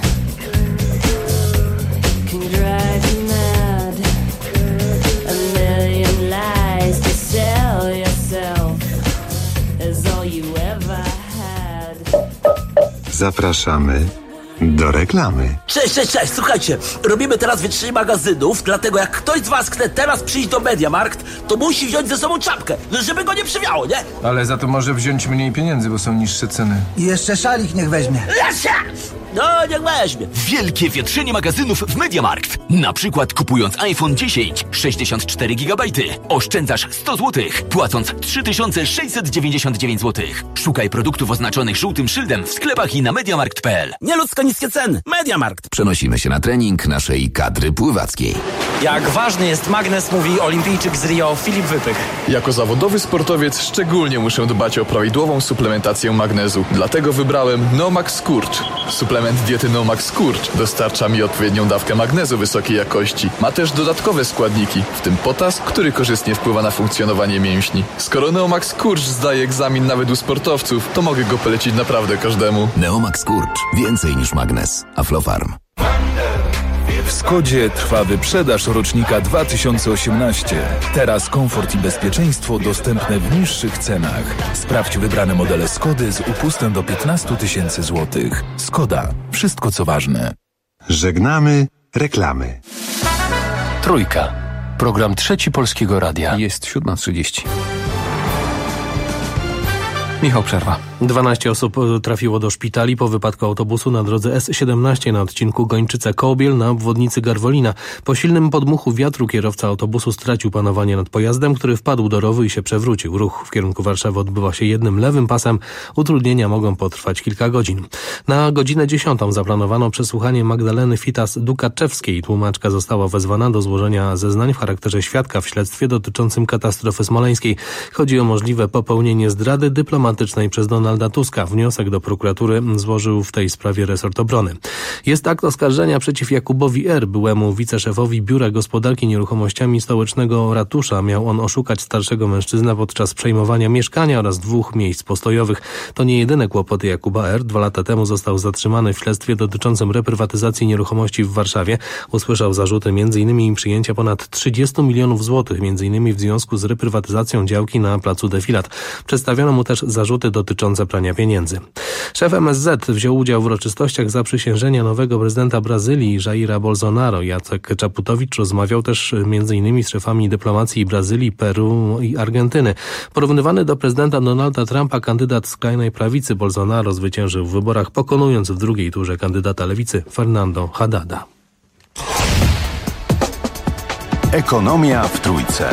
can drive you mad. A million lies to sell yourself is all you ever had. Zapraszamy do reklamy. Cześć, cześć, cześć, słuchajcie, robimy teraz wytrzy magazynów, dlatego jak ktoś z was chce teraz przyjść do MediaMarkt, to musi wziąć ze sobą czapkę, żeby go nie przywiało, nie? Ale za to może wziąć mniej pieniędzy, bo są niższe ceny. I jeszcze szalik niech weźmie. Lesia! No, niech weźmie. Wielkie wietrzenie magazynów w MediaMarkt. Na przykład kupując iPhone dziesięć, sześćdziesiąt cztery gigabajty, oszczędzasz sto złotych, płacąc trzy tysiące sześćset dziewięćdziesiąt dziewięć złotych. Szukaj produktów oznaczonych żółtym szyldem w sklepach i na mediamarkt kropka p l. Nieludzko niskie ceny. MediaMarkt. Przenosimy się na trening naszej kadry pływackiej. Jak ważny jest magnes, mówi olimpijczyk z Rio Filip Wypych. Jako zawodowy sportowiec szczególnie muszę dbać o prawidłową suplementację magnezu. Dlatego wybrałem Nomax Skurcz. Suplement diety Nomax Skurcz dostarcza mi odpowiednią dawkę magnezu wysokiej jakości. Ma też dodatkowe składniki, w tym potas, który korzystnie wpływa na funkcjonowanie mięśni. Skoro Neomax Skurcz zdaje egzamin nawet u sportowców, to mogę go polecić naprawdę każdemu. Neomax Skurcz. Więcej niż magnes. Aflofarm. W Skodzie trwa wyprzedaż rocznika dwa tysiące osiemnaście. Teraz komfort i bezpieczeństwo dostępne w niższych cenach. Sprawdź wybrane modele Skody z upustem do piętnaście tysięcy złotych. Skoda. Wszystko co ważne. Żegnamy reklamy. Trójka. Program Trzeci Polskiego Radia. Jest siódma trzydzieści. Michał Przerwa. dwanaście osób trafiło do szpitali po wypadku autobusu na drodze S siedemnaście na odcinku Gończyca-Kołbiel na obwodnicy Garwolina. Po silnym podmuchu wiatru kierowca autobusu stracił panowanie nad pojazdem, który wpadł do rowu i się przewrócił. Ruch w kierunku Warszawy odbywa się jednym lewym pasem. Utrudnienia mogą potrwać kilka godzin. Na godzinę dziesiątą zaplanowano przesłuchanie Magdaleny Fitas-Dukaczewskiej. Tłumaczka została wezwana do złożenia zeznań w charakterze świadka w śledztwie dotyczącym katastrofy smoleńskiej. Chodzi o możliwe popełnienie zdrady dyplomatycznej przez Donalda Tuska. Wniosek do prokuratury złożył w tej sprawie resort obrony. Jest akt oskarżenia przeciw Jakubowi R., byłemu wiceszefowi Biura Gospodarki Nieruchomościami Stołecznego Ratusza. Miał on oszukać starszego mężczyznę podczas przejmowania mieszkania oraz dwóch miejsc postojowych. To nie jedyne kłopoty Jakuba R. Dwa lata temu został zatrzymany w śledztwie dotyczącym reprywatyzacji nieruchomości w Warszawie. Usłyszał zarzuty m.in. przyjęcia ponad trzydziestu milionów złotych, m.in. w związku z reprywatyzacją działki na placu Defilat. Przedstawiono mu też zarzuty dotyczące prania pieniędzy. Szef M S Z wziął udział w uroczystościach zaprzysiężenia nowego prezydenta Brazylii Jaira Bolsonaro. Jacek Czaputowicz rozmawiał też m.in. z szefami dyplomacji Brazylii, Peru i Argentyny. Porównywany do prezydenta Donalda Trumpa kandydat skrajnej prawicy Bolsonaro zwyciężył w wyborach, pokonując w drugiej turze kandydata lewicy Fernando Haddada. Ekonomia w Trójce.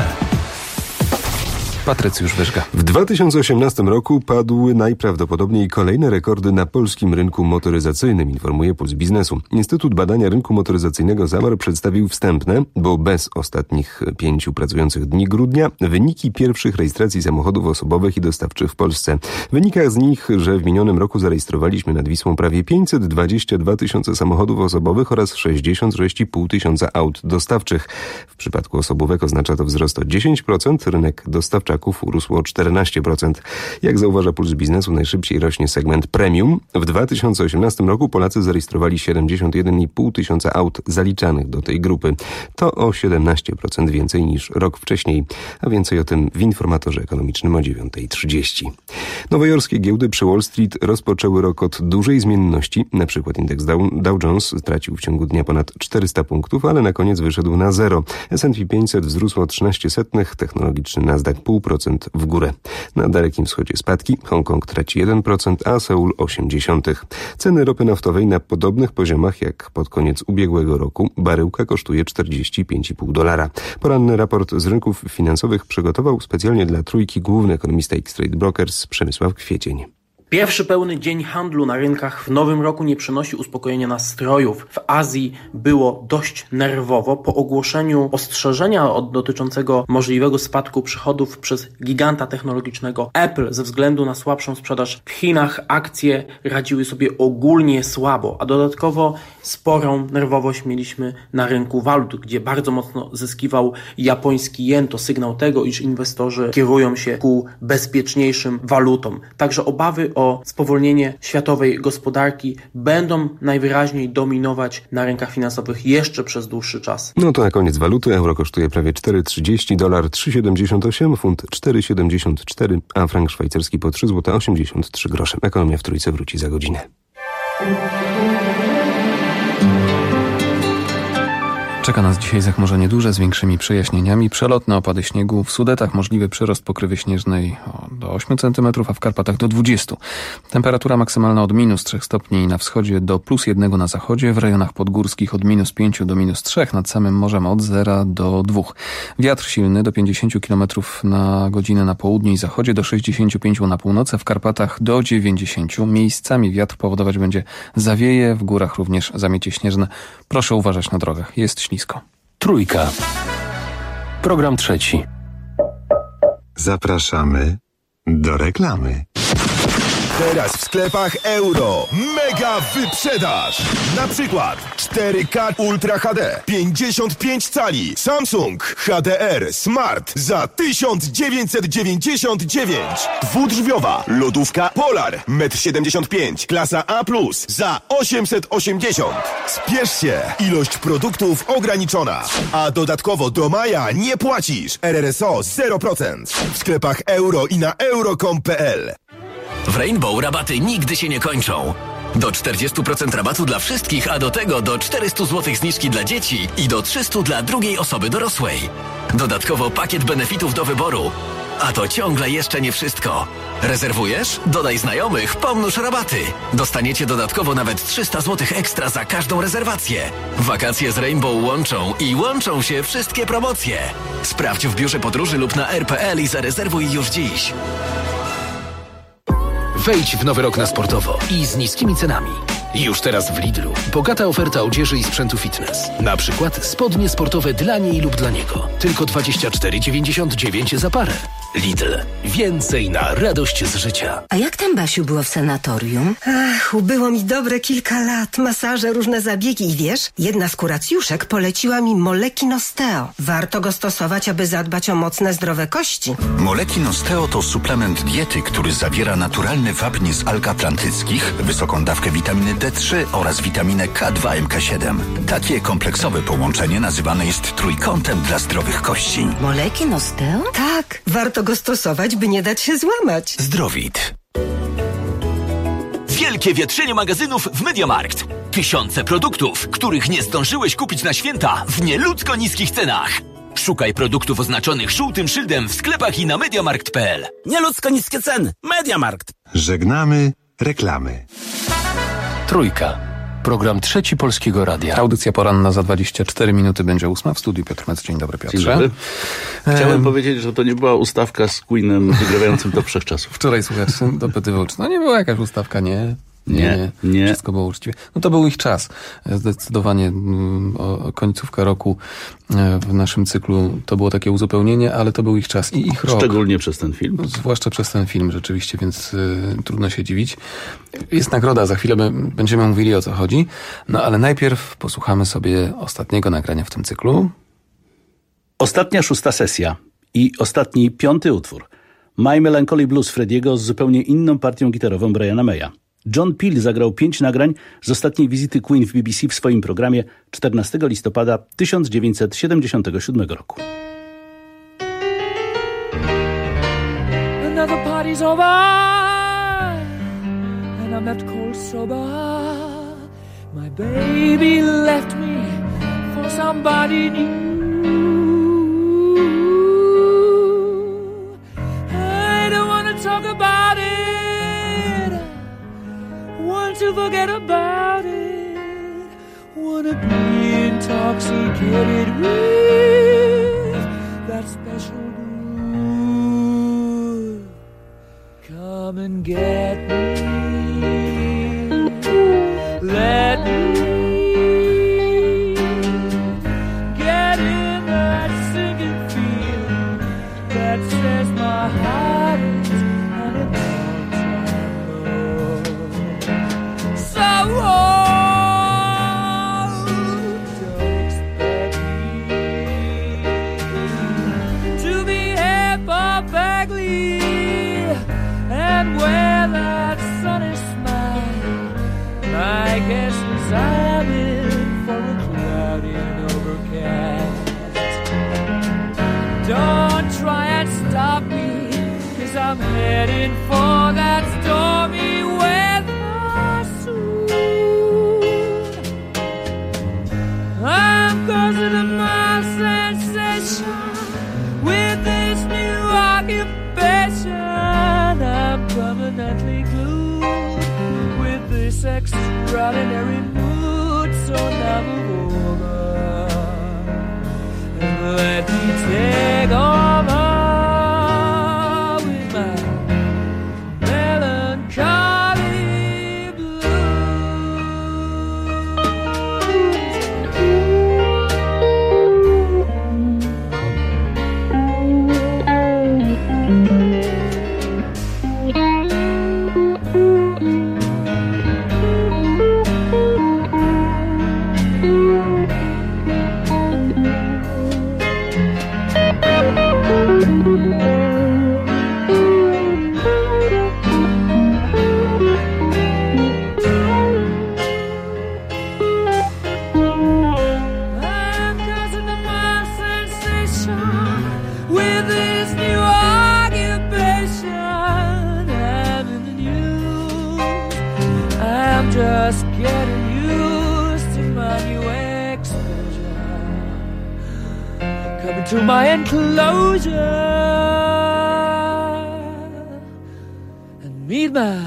Patrycjusz Wyżga. W dwa tysiące osiemnastym roku padły najprawdopodobniej kolejne rekordy na polskim rynku motoryzacyjnym, informuje Puls Biznesu. Instytut Badania Rynku Motoryzacyjnego Zamar przedstawił wstępne, bo bez ostatnich pięciu pracujących dni grudnia, wyniki pierwszych rejestracji samochodów osobowych i dostawczych w Polsce. W wynikach z nich, że w minionym roku zarejestrowaliśmy nad Wisłą prawie pięćset dwadzieścia dwa tysiące samochodów osobowych oraz sześćdziesiąt sześć i pół tysiąca aut dostawczych. W przypadku osobówek oznacza to wzrost o dziesięć procent, rynek dostawczy urósł o czternaście procent. Jak zauważa Puls Biznesu, najszybciej rośnie segment premium. W dwa tysiące osiemnastym roku Polacy zarejestrowali siedemdziesiąt jeden i pół tysiąca aut zaliczanych do tej grupy. To o siedemnaście procent więcej niż rok wcześniej, a więcej o tym w informatorze ekonomicznym o dziewiąta trzydzieści. Nowojorskie giełdy przy Wall Street rozpoczęły rok od dużej zmienności. Na przykład indeks Dow, Dow Jones stracił w ciągu dnia ponad czterysta punktów, ale na koniec wyszedł na zero. S and P pięćset wzrósł o trzynaście setnych, technologiczny Nasdaq pół procent w górę. Na Dalekim Wschodzie spadki, Hongkong traci jeden procent, a Seul osiem dziesiątych. Ceny ropy naftowej na podobnych poziomach jak pod koniec ubiegłego roku. Baryłka kosztuje czterdzieści pięć i pół dolara. Poranny raport z rynków finansowych przygotował specjalnie dla Trójki główny ekonomista X-Trade Brokers Przemysław Kwiecień. Pierwszy pełny dzień handlu na rynkach w nowym roku nie przynosi uspokojenia nastrojów. W Azji było dość nerwowo po ogłoszeniu ostrzeżenia od dotyczącego możliwego spadku przychodów przez giganta technologicznego Apple ze względu na słabszą sprzedaż w Chinach. Akcje radziły sobie ogólnie słabo, a dodatkowo sporą nerwowość mieliśmy na rynku walut, gdzie bardzo mocno zyskiwał japoński jen. To sygnał tego, iż inwestorzy kierują się ku bezpieczniejszym walutom. Także obawy o spowolnienie światowej gospodarki będą najwyraźniej dominować na rynkach finansowych jeszcze przez dłuższy czas. No to na koniec waluty. Euro kosztuje prawie cztery trzydzieści, dolar trzy siedemdziesiąt osiem, funt cztery siedemdziesiąt cztery, a frank szwajcarski po trzy złote osiemdziesiąt trzy grosze. Ekonomia w Trójce wróci za godzinę. Czeka nas dzisiaj zachmurzenie duże z większymi przejaśnieniami, przelotne opady śniegu, w Sudetach możliwy przyrost pokrywy śnieżnej do ośmiu centymetrów, a w Karpatach do dwudziestu. Temperatura maksymalna od minus trzech stopni na wschodzie do plus jednego na zachodzie, w rejonach podgórskich od minus pięciu do minus trzech, nad samym morzem od zera do dwóch. Wiatr silny do pięćdziesięciu kilometrów na godzinę na południu i zachodzie, do sześćdziesięciu pięciu na północy, w Karpatach do dziewięćdziesięciu. Miejscami wiatr powodować będzie zawieje, w górach również zamiecie śnieżne. Proszę uważać na drogach, jest ślisko. Trójka. Program trzeci. Zapraszamy do reklamy. Teraz w sklepach Euro mega wyprzedaż. Na przykład cztery K Ultra H D pięćdziesiąt pięć cali Samsung H D R Smart za tysiąc dziewięćset dziewięćdziesiąt dziewięć. Dwudrzwiowa lodówka Polar metr siedemdziesiąt pięć klasa A plus za osiemset osiemdziesiąt. Spiesz się, ilość produktów ograniczona. A dodatkowo do maja nie płacisz. R R S O zero procent. W sklepach Euro i na euro kropka com kropka p l. W Rainbow rabaty nigdy się nie kończą. Do czterdzieści procent rabatu dla wszystkich, a do tego do czterysta złotych zniżki dla dzieci i do trzysta dla drugiej osoby dorosłej. Dodatkowo pakiet benefitów do wyboru. A to ciągle jeszcze nie wszystko. Rezerwujesz? Dodaj znajomych, pomnóż rabaty. Dostaniecie dodatkowo nawet trzysta złotych ekstra za każdą rezerwację. Wakacje z Rainbow łączą i łączą się wszystkie promocje. Sprawdź w biurze podróży lub na r kropka p l i zarezerwuj już dziś. Wejdź w nowy rok na sportowo i z niskimi cenami. Już teraz w Lidlu bogata oferta odzieży i sprzętu fitness. Na przykład spodnie sportowe dla niej lub dla niego. Tylko dwadzieścia cztery dziewięćdziesiąt dziewięć za parę. Lidl. Więcej na radość z życia. A jak tam, Basiu, było w sanatorium? Ach, ubyło mi dobre kilka lat. Masaże, różne zabiegi i wiesz, jedna z kuracjuszek poleciła mi Moleki Nosteo. Warto go stosować, aby zadbać o mocne, zdrowe kości. Moleki Nosteo to suplement diety, który zawiera naturalny wapń z alg atlantyckich, wysoką dawkę witaminy D trzy oraz witaminę K dwa M K siedem. Takie kompleksowe połączenie nazywane jest trójkątem dla zdrowych kości. Moleki Nosteo? Tak, warto go stosować, by nie dać się złamać. Zdrowit. Wielkie wietrzenie magazynów w MediaMarkt. Tysiące produktów, których nie zdążyłeś kupić na święta w nieludzko niskich cenach. Szukaj produktów oznaczonych żółtym szyldem w sklepach i na mediamarkt kropka p l. Nieludzko niskie ceny. MediaMarkt. Żegnamy reklamy. Trójka. Program Trzeci Polskiego Radia. Audycja poranna za dwadzieścia cztery minuty będzie ósma. W studiu Piotr Mec. Dzień dobry, Piotrze. Dzień dobry. Chciałem Ehm. powiedzieć, że to nie była ustawka z Queenem wygrywającym do wszechczasów. Wczoraj słuchacz dopytywał, czy no nie była jakaś ustawka, nie? Nie, Nie, nie. Wszystko było uczciwie. No to był ich czas. Zdecydowanie o, końcówka roku w naszym cyklu to było takie uzupełnienie, ale to był ich czas i ich rok. Szczególnie przez ten film. Zwłaszcza przez ten film rzeczywiście, więc y, trudno się dziwić. Jest nagroda, za chwilę b- będziemy mówili, o co chodzi. No ale najpierw posłuchamy sobie ostatniego nagrania w tym cyklu. Ostatnia szósta sesja i ostatni piąty utwór. My Melancholy Blues Frediego z zupełnie inną partią gitarową Briana Maya. John Peel zagrał pięć nagrań z ostatniej wizyty Queen w B B C w swoim programie czternastego listopada tysiąc dziewięćset siedemdziesiątego siódmego roku. Another party's over and I'm left cold sober. My baby left me for somebody new. I don't wanna talk about it. Want to forget about it. Wanna be intoxicated with that special groove. Come and get me. Let me get in that sinking feeling that says my heart is on a where that sunny smile, my guess is I'm in for a cloudy and overcast. Don't try and stop me, 'cause I'm heading for that stormy weather soon. I'm causing a mild sensation with this new occupation. I'm permanently glued with this extraordinary mood. So now move over and let me take over with my melancholy blues. Just getting used to my new exposure. Coming to my enclosure and meet my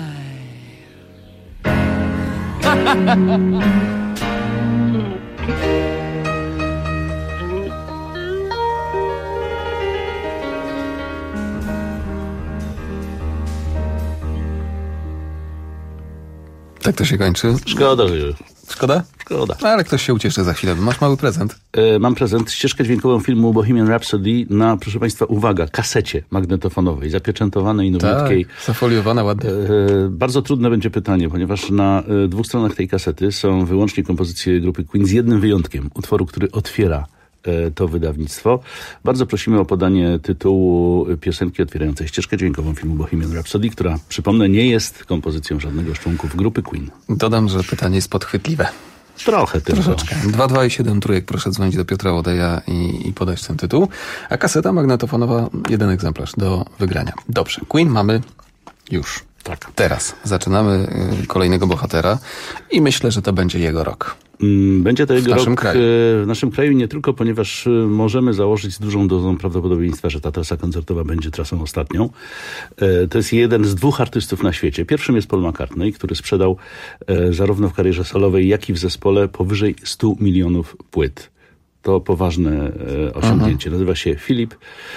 Tak to się kończy. Szkoda. Szkoda? Szkoda. No, ale ktoś się ucieszy za chwilę. Masz mały prezent. E, mam prezent. Ścieżkę dźwiękową filmu Bohemian Rhapsody na, proszę Państwa, uwaga, kasecie magnetofonowej, zapieczętowanej, nowiutkiej. Tak, zafoliowana ładnie. E, bardzo trudne będzie pytanie, ponieważ na e, dwóch stronach tej kasety są wyłącznie kompozycje grupy Queen z jednym wyjątkiem. Utworu, który otwiera to wydawnictwo. Bardzo prosimy o podanie tytułu piosenki otwierającej ścieżkę dźwiękową filmu Bohemian Rhapsody, która, przypomnę, nie jest kompozycją żadnego z członków grupy Queen. Dodam, że pytanie jest podchwytliwe. Trochę tylko. Troszeczkę. dwa dwa i siedem trójek, proszę dzwonić do Piotra Łodeja i, i podać ten tytuł. A kaseta magnetofonowa, jeden egzemplarz do wygrania. Dobrze, Queen mamy już. Tak. Teraz zaczynamy y, kolejnego bohatera i myślę, że to będzie jego rok. Będzie to jego w naszym rok kraju. w naszym kraju nie tylko, ponieważ możemy założyć z dużą dozą prawdopodobieństwa, że ta trasa koncertowa będzie trasą ostatnią. To jest jeden z dwóch artystów na świecie. Pierwszym jest Paul McCartney, który sprzedał zarówno w karierze solowej, jak i w zespole powyżej stu milionów płyt. To poważne osiągnięcie. Nazywa się Philip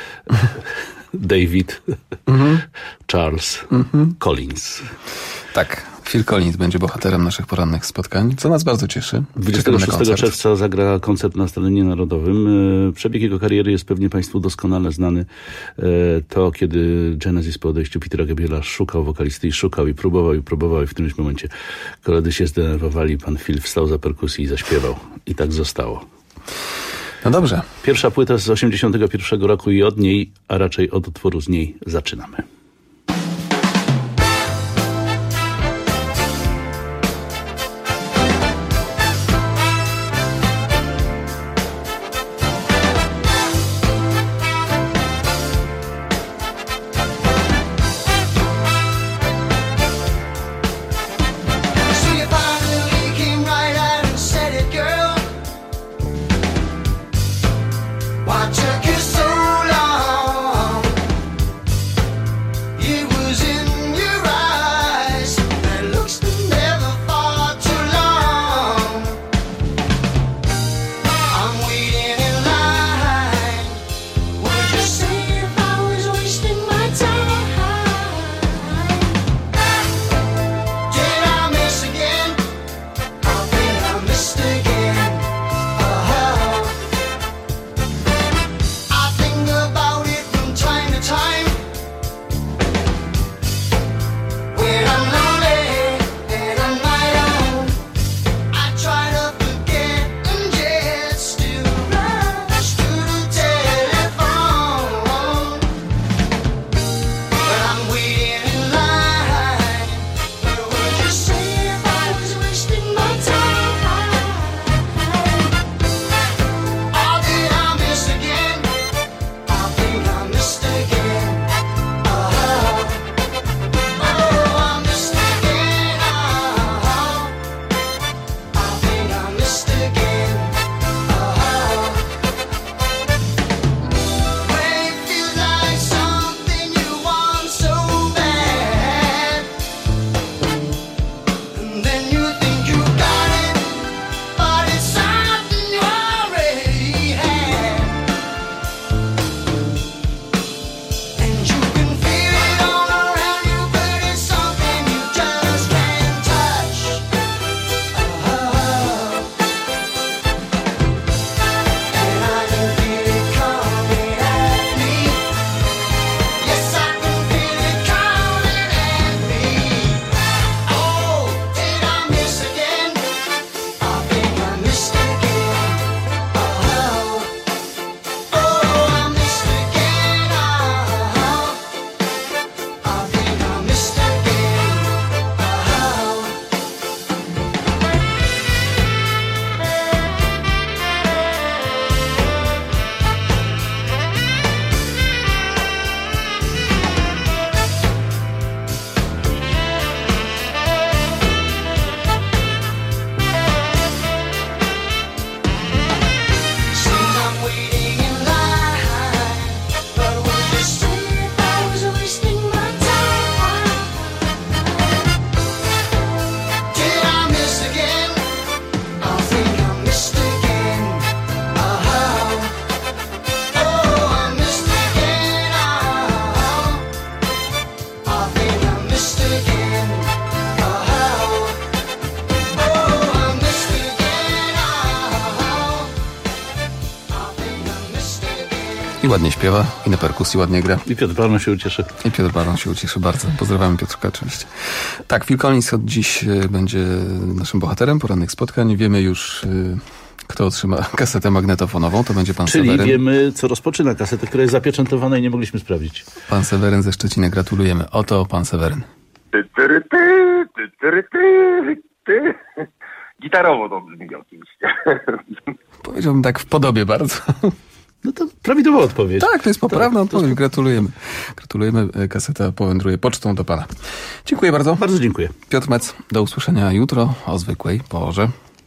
David Mhm. Charles Mhm. Collins. Tak, Phil Collins będzie bohaterem naszych porannych spotkań, co nas bardzo cieszy. dwudziestego szóstego czerwca zagra koncert na Stadionie Narodowym. Przebieg jego kariery jest pewnie Państwu doskonale znany. To, kiedy Genesis po odejściu Petera Gabriela szukał wokalisty i szukał i próbował i próbował i w którymś momencie koledzy się zdenerwowali. Pan Phil wstał za perkusji i zaśpiewał. I tak zostało. No dobrze. Pierwsza płyta z osiemdziesiątego pierwszego roku i od niej, a raczej od utworu z niej zaczynamy. What took you so long? I ładnie śpiewa, i na perkusji ładnie gra. I Piotr Baron się ucieszy. I Piotr Baron się ucieszy bardzo. Pozdrawiamy Piotrka oczywiście. Tak, Phil Collins od dziś będzie naszym bohaterem porannych spotkań. Wiemy już, kto otrzyma kasetę magnetofonową. To będzie pan Czyli Seweryn. wiemy, co rozpoczyna kasetę, która jest zapieczętowana i nie mogliśmy sprawdzić. Pan Seweryn ze Szczecina. Gratulujemy. Oto pan Seweryn. Ty, ty, ty, ty, ty, ty, ty. Gitarowo to brzmi oczywiście. Powiedziałbym tak w podobie bardzo. No to prawidłowa odpowiedź. Tak, to jest poprawna tak, odpowiedź. Gratulujemy. Gratulujemy. Kaseta powędruje pocztą do pana. Dziękuję bardzo. Bardzo dziękuję. Piotr Mec, do usłyszenia jutro o zwykłej porze.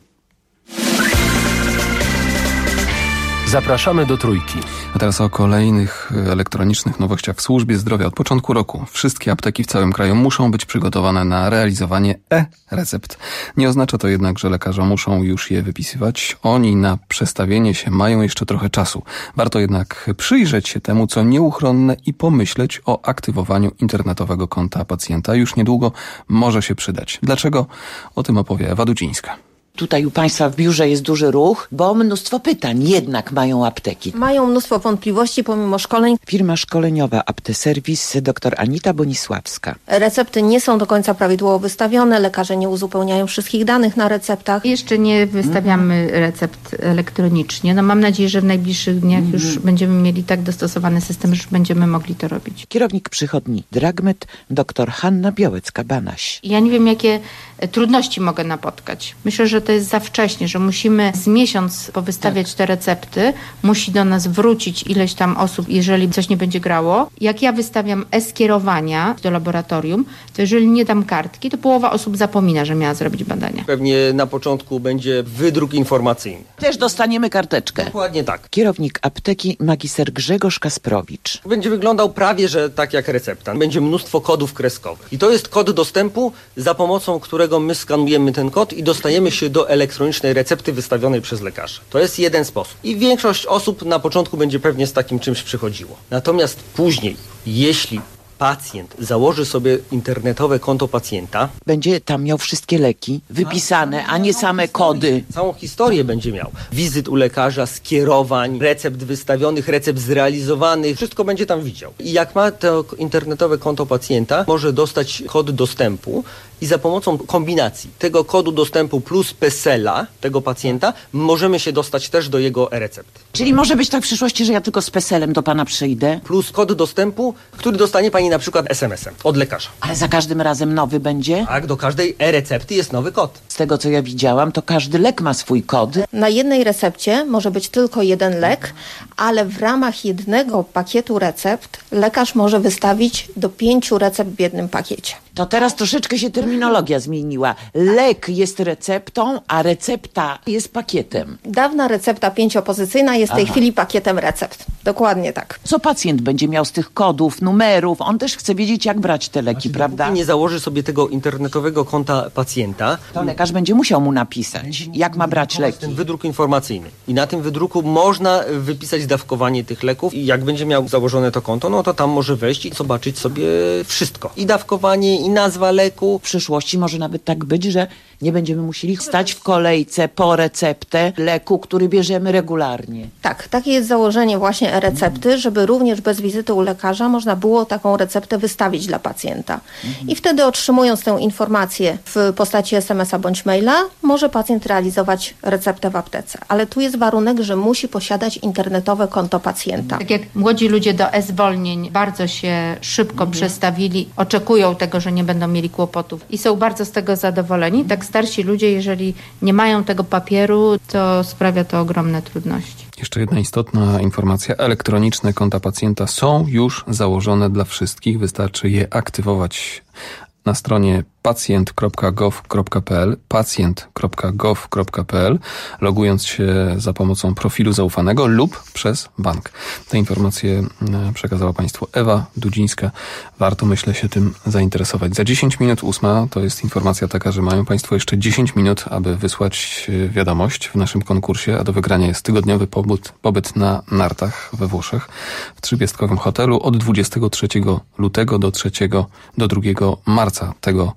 Zapraszamy do Trójki. A teraz o kolejnych elektronicznych nowościach w służbie zdrowia. Od początku roku wszystkie apteki w całym kraju muszą być przygotowane na realizowanie e-recept. Nie oznacza to jednak, że lekarze muszą już je wypisywać. Oni na przestawienie się mają jeszcze trochę czasu. Warto jednak przyjrzeć się temu, co nieuchronne i pomyśleć o aktywowaniu internetowego konta pacjenta. Już niedługo może się przydać. Dlaczego? O tym opowie Ewa Dudzińska. Tutaj u Państwa w biurze jest duży ruch, bo mnóstwo pytań jednak mają apteki. Mają mnóstwo wątpliwości pomimo szkoleń. Firma szkoleniowa Apteserwis, dr Anita Bonisławska. Recepty nie są do końca prawidłowo wystawione, lekarze nie uzupełniają wszystkich danych na receptach. Jeszcze nie wystawiamy mm. recept elektronicznie. No mam nadzieję, że w najbliższych dniach mm. już będziemy mieli tak dostosowany system, że będziemy mogli to robić. Kierownik przychodni Dragmet, dr Hanna Białecka-Banaś. Ja nie wiem, jakie trudności mogę napotkać. Myślę, że to jest za wcześnie, że musimy z miesiąc powystawiać tak. te recepty, musi do nas wrócić ileś tam osób, jeżeli coś nie będzie grało. Jak ja wystawiam e-skierowania do laboratorium, to jeżeli nie dam kartki, to połowa osób zapomina, że miała zrobić badania. Pewnie na początku będzie wydruk informacyjny. Też dostaniemy karteczkę. Dokładnie tak. Kierownik apteki magister Grzegorz Kasprowicz. Będzie wyglądał prawie, że tak jak recepta. Będzie mnóstwo kodów kreskowych. I to jest kod dostępu, za pomocą którego my skanujemy ten kod i dostajemy się do elektronicznej recepty wystawionej przez lekarza. To jest jeden sposób. I większość osób na początku będzie pewnie z takim czymś przychodziło. Natomiast później, jeśli pacjent założy sobie internetowe konto pacjenta, będzie tam miał wszystkie leki wypisane, a nie same kody. Całą historię będzie miał. Wizyt u lekarza, skierowań, recept wystawionych, recept zrealizowanych. Wszystko będzie tam widział. I jak ma to internetowe konto pacjenta, może dostać kod dostępu i za pomocą kombinacji tego kodu dostępu plus PESEL-a tego pacjenta możemy się dostać też do jego e-recepty. Czyli może być tak w przyszłości, że ja tylko z PESEL-em do pana przyjdę? Plus kod dostępu, który dostanie pani na przykład es em esem od lekarza. Ale za każdym razem nowy będzie? Tak, do każdej e-recepty jest nowy kod. Z tego, co ja widziałam, to każdy lek ma swój kod. Na jednej recepcie może być tylko jeden lek, ale w ramach jednego pakietu recept lekarz może wystawić do pięciu recept w jednym pakiecie. To teraz troszeczkę się terminologia zmieniła. Lek jest receptą, a recepta jest pakietem. Dawna recepta pięciopozycyjna jest w tej Aha. chwili pakietem recept. Dokładnie tak. Co pacjent będzie miał z tych kodów, numerów? On też chce wiedzieć, jak brać te leki, znaczy, prawda? Nie założy sobie tego internetowego konta pacjenta. To lekarz będzie musiał mu napisać, jak ma brać leki. Ten wydruk informacyjny. I na tym wydruku można wypisać dawkowanie tych leków i jak będzie miał założone to konto, no to tam może wejść i zobaczyć sobie wszystko. I dawkowanie, i nazwa leku. W przyszłości może nawet tak być, że nie będziemy musieli stać w kolejce po receptę leku, który bierzemy regularnie. Tak, takie jest założenie właśnie e-recepty, żeby również bez wizyty u lekarza można było taką receptę wystawić dla pacjenta. Mhm. I wtedy otrzymując tę informację w postaci es emesa bądź maila, może pacjent realizować receptę w aptece. Ale tu jest warunek, że musi posiadać internetowe konto pacjenta. Tak jak młodzi ludzie do e-zwolnień bardzo się szybko mhm. przestawili, oczekują tego, że nie będą mieli kłopotów i są bardzo z tego zadowoleni, tak starsi ludzie, jeżeli nie mają tego papieru, to sprawia to ogromne trudności. Jeszcze jedna istotna informacja. Elektroniczne konta pacjenta są już założone dla wszystkich. Wystarczy je aktywować na stronie pacjent kropka gov kropka pl, pacjent kropka gov kropka pl, logując się za pomocą profilu zaufanego lub przez bank. Te informacje przekazała Państwu Ewa Dudzińska. Warto, myślę, się tym zainteresować. Za dziesięć minut ósma to jest informacja taka, że mają Państwo jeszcze dziesięć minut, aby wysłać wiadomość w naszym konkursie, a do wygrania jest tygodniowy pobyt, pobyt na nartach we Włoszech w trzygwiazdkowym hotelu od dwudziestego trzeciego lutego do trzeciego do drugiego marca tego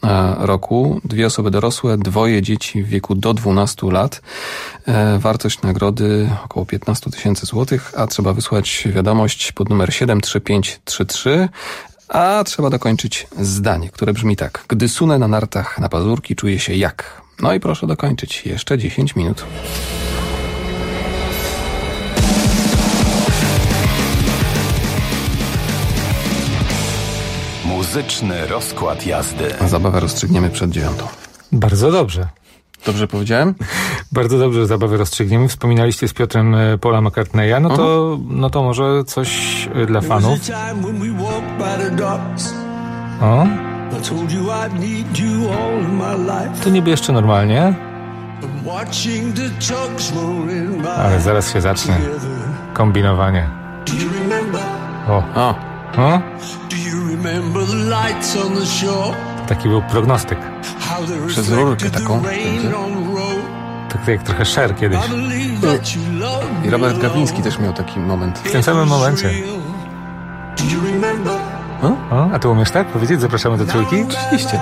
roku. Dwie osoby dorosłe, dwoje dzieci w wieku do dwunastu lat. Wartość nagrody około piętnaście tysięcy złotych, a trzeba wysłać wiadomość pod numer siedem trzy pięć trzy trzy, a trzeba dokończyć zdanie, które brzmi tak. Gdy sunę na nartach na pazurki, czuję się jak. No i proszę dokończyć. Jeszcze dziesięć minut. Muzyczny rozkład jazdy. Zabawę rozstrzygniemy przed dziewiątą. Bardzo dobrze. Dobrze powiedziałem? Bardzo dobrze, że zabawę rozstrzygniemy. Wspominaliście z Piotrem Paula McCartneya, no to, no to może coś dla fanów. O. To niby jeszcze normalnie. Ale zaraz się zacznie kombinowanie. O. O. O. Taki był prognostyk. Przez rurkę taką. Tak jak trochę Cher kiedyś. I Robert Gawliński też miał taki moment. W tym samym momencie. O? O, a ty umiesz tak powiedzieć? Zapraszamy do trójki? Oczywiście.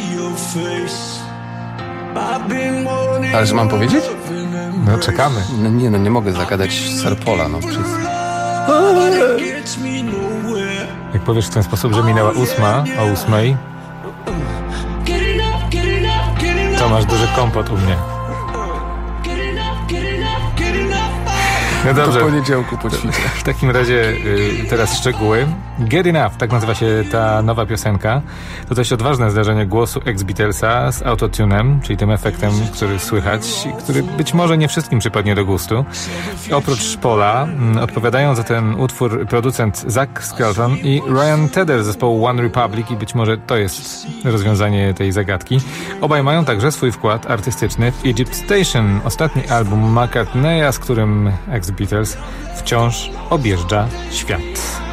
Ale że mam powiedzieć? No czekamy. No nie, no nie mogę zagadać Serpola, no przez... Jak powiesz w ten sposób, że minęła ósma, o ósmej, to masz duży kompot u mnie. No dobrze. Do poniedziałku po ćwiczę. W takim razie y, teraz szczegóły. Get Enough, tak nazywa się ta nowa piosenka. To dość odważne zdarzenie głosu ex-Beatlesa z autotunem, czyli tym efektem, który słychać, który być może nie wszystkim przypadnie do gustu. Oprócz Paula m, odpowiadają za ten utwór producent Zach Skelton i Ryan Tedder z zespołu One Republic i być może to jest rozwiązanie tej zagadki. Obaj mają także swój wkład artystyczny w Egypt Station, ostatni album McCartneya, z którym ex-Beatles wciąż objeżdża świat.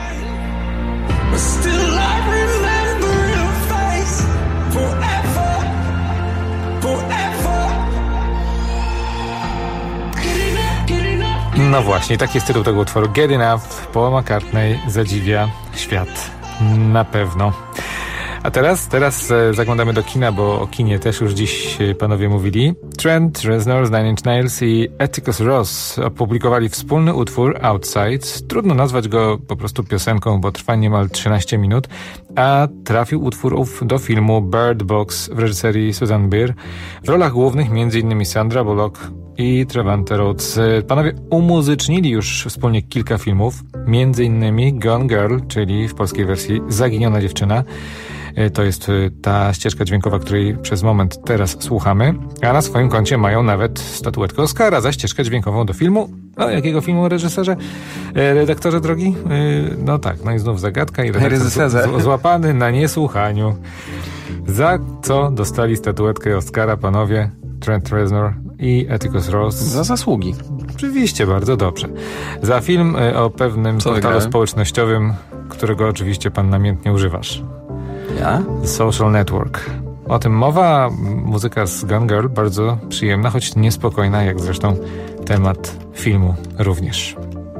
No właśnie, taki jest tytuł tego utworu. Get Enough, Paul McCartney zadziwia świat. Na pewno. A teraz, teraz e, zaglądamy do kina, bo o kinie też już dziś e, panowie mówili. Trent Reznor z Nine Inch Nails i Atticus Ross opublikowali wspólny utwór Outside. Trudno nazwać go po prostu piosenką, bo trwa niemal trzynaście minut, a trafił utwór ów do filmu Bird Box w reżyserii Susan Bier. W rolach głównych między innymi Sandra Bullock i Trevante Rhodes. Panowie umuzycznili już wspólnie kilka filmów, między innymi Gone Girl, czyli w polskiej wersji Zaginiona dziewczyna. To jest ta ścieżka dźwiękowa, której przez moment teraz słuchamy, a na swoim koncie mają nawet statuetkę Oscara za ścieżkę dźwiękową do filmu. No, jakiego filmu, reżyserze? Redaktorze drogi? No tak, no i znów zagadka i redaktor z- złapany na niesłuchaniu. Za co dostali statuetkę Oscara panowie Trent Reznor i Atticus Ross? Za zasługi. Oczywiście, bardzo dobrze. Za film o pewnym Co portalu wygrałem? społecznościowym, którego oczywiście pan namiętnie używasz. Ja? The Social Network. O tym mowa, muzyka z Gone Girl bardzo przyjemna, choć niespokojna, jak zresztą temat filmu również.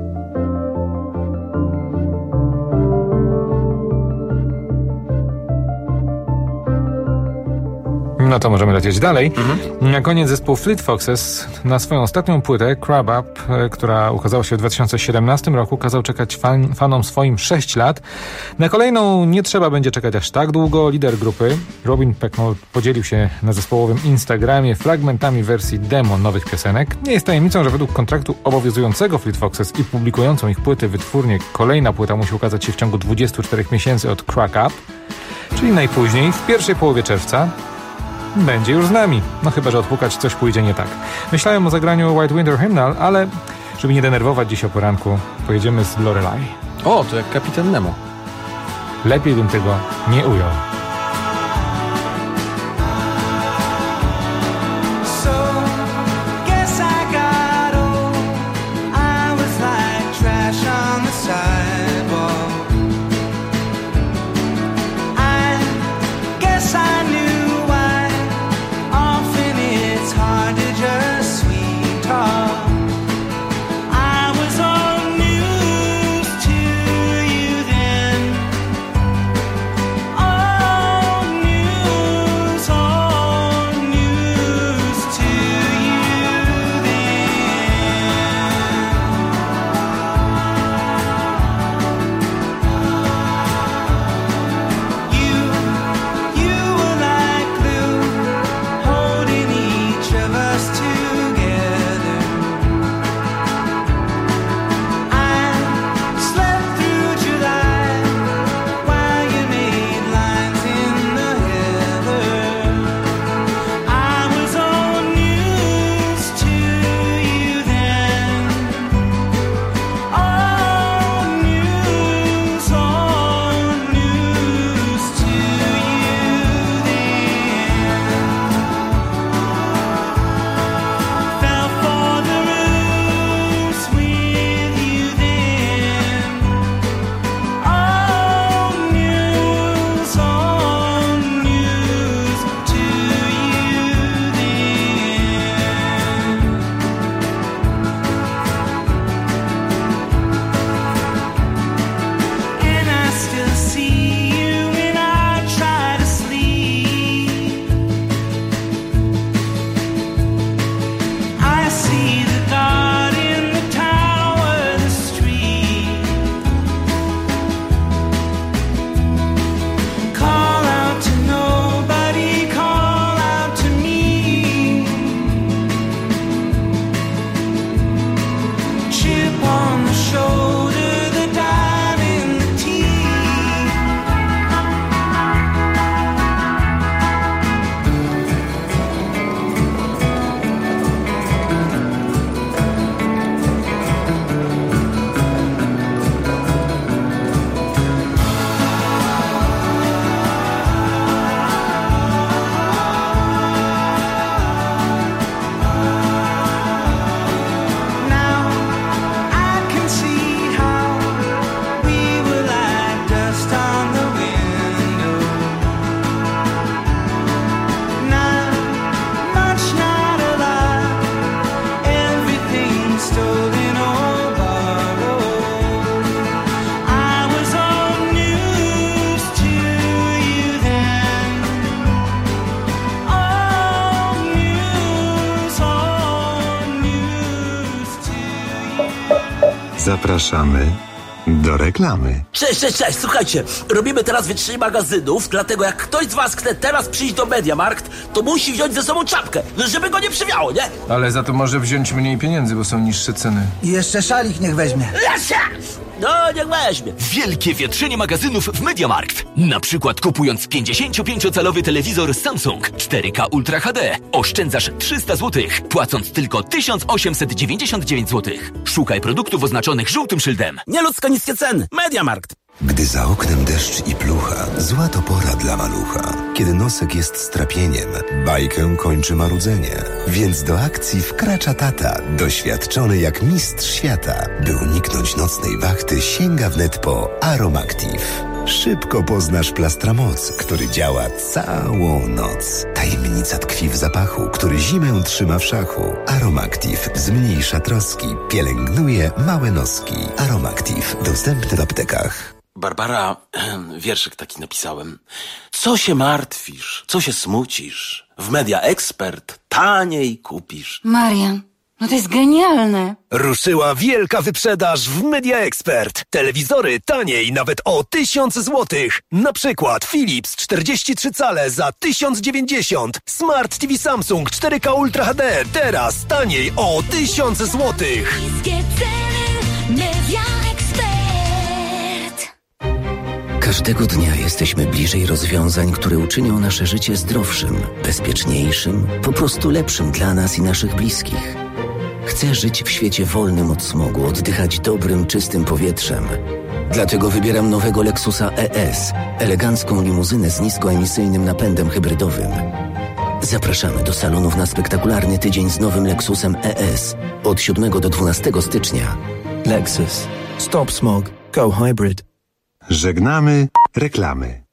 No to możemy lecieć dalej. Mhm. Na koniec zespół Fleet Foxes na swoją ostatnią płytę Crab Up, która ukazała się w dwa tysiące siedemnastym roku, kazał czekać fan, fanom swoim sześć lat. Na kolejną nie trzeba będzie czekać aż tak długo. Lider grupy Robin Pecknold podzielił się na zespołowym Instagramie fragmentami wersji demo nowych piosenek. Nie jest tajemnicą, że według kontraktu obowiązującego Fleet Foxes i publikującą ich płyty wytwórnie kolejna płyta musi ukazać się w ciągu dwudziestu czterech miesięcy od Crack Up, czyli najpóźniej w pierwszej połowie czerwca. Będzie już z nami. No chyba, że odpukać coś pójdzie nie tak. Myślałem o zagraniu White Winter Hymnal, ale żeby nie denerwować dziś o poranku, pojedziemy z Lorelei. O, to jak Kapitan Nemo. Lepiej bym tego nie ujął. Zapraszamy do reklamy. Cześć, cześć, cześć, słuchajcie, robimy teraz wytrzymanie magazynów, dlatego jak ktoś z was chce teraz przyjść do MediaMarkt, to musi wziąć ze sobą czapkę, żeby go nie przywiało, nie? Ale za to może wziąć mniej pieniędzy, bo są niższe ceny. I jeszcze szalik niech weźmie. No, niech weźmie. Wielkie wietrzenie magazynów w MediaMarkt. Na przykład kupując pięćdziesięciopięciocalowy telewizor Samsung cztery K Ultra H D oszczędzasz trzysta złotych, płacąc tylko tysiąc osiemset dziewięćdziesiąt dziewięć złotych. Szukaj produktów oznaczonych żółtym szyldem. Nieludzko niskie ceny. MediaMarkt. Gdy za oknem deszcz i plucha, zła to pora dla malucha. Kiedy nosek jest strapieniem, bajkę kończy marudzenie. Więc do akcji wkracza tata, doświadczony jak mistrz świata. By uniknąć nocnej wachty, sięga wnet po Aromactive. Szybko poznasz Plastramoc, który działa całą noc. Tajemnica tkwi w zapachu, który zimę trzyma w szachu. Aromactive zmniejsza troski, pielęgnuje małe noski. Aromactive dostępny w aptekach. Barbara, wierszyk taki napisałem. Co się martwisz? Co się smucisz? W Media Expert taniej kupisz. Marian, no to jest genialne. Ruszyła wielka wyprzedaż w Media Expert. Telewizory taniej nawet o tysiąc złotych. Na przykład Philips czterdzieści trzy cale za tysiąc dziewięćdziesiąt. Smart T V Samsung cztery K Ultra H D teraz taniej o tysiąc złotych. Każdego dnia jesteśmy bliżej rozwiązań, które uczynią nasze życie zdrowszym, bezpieczniejszym, po prostu lepszym dla nas i naszych bliskich. Chcę żyć w świecie wolnym od smogu, oddychać dobrym, czystym powietrzem. Dlatego wybieram nowego Lexusa E S, elegancką limuzynę z niskoemisyjnym napędem hybrydowym. Zapraszamy do salonów na spektakularny tydzień z nowym Lexusem E S od siódmego do dwunastego stycznia. Lexus. Stop smog. Go hybrid. Żegnamy reklamy.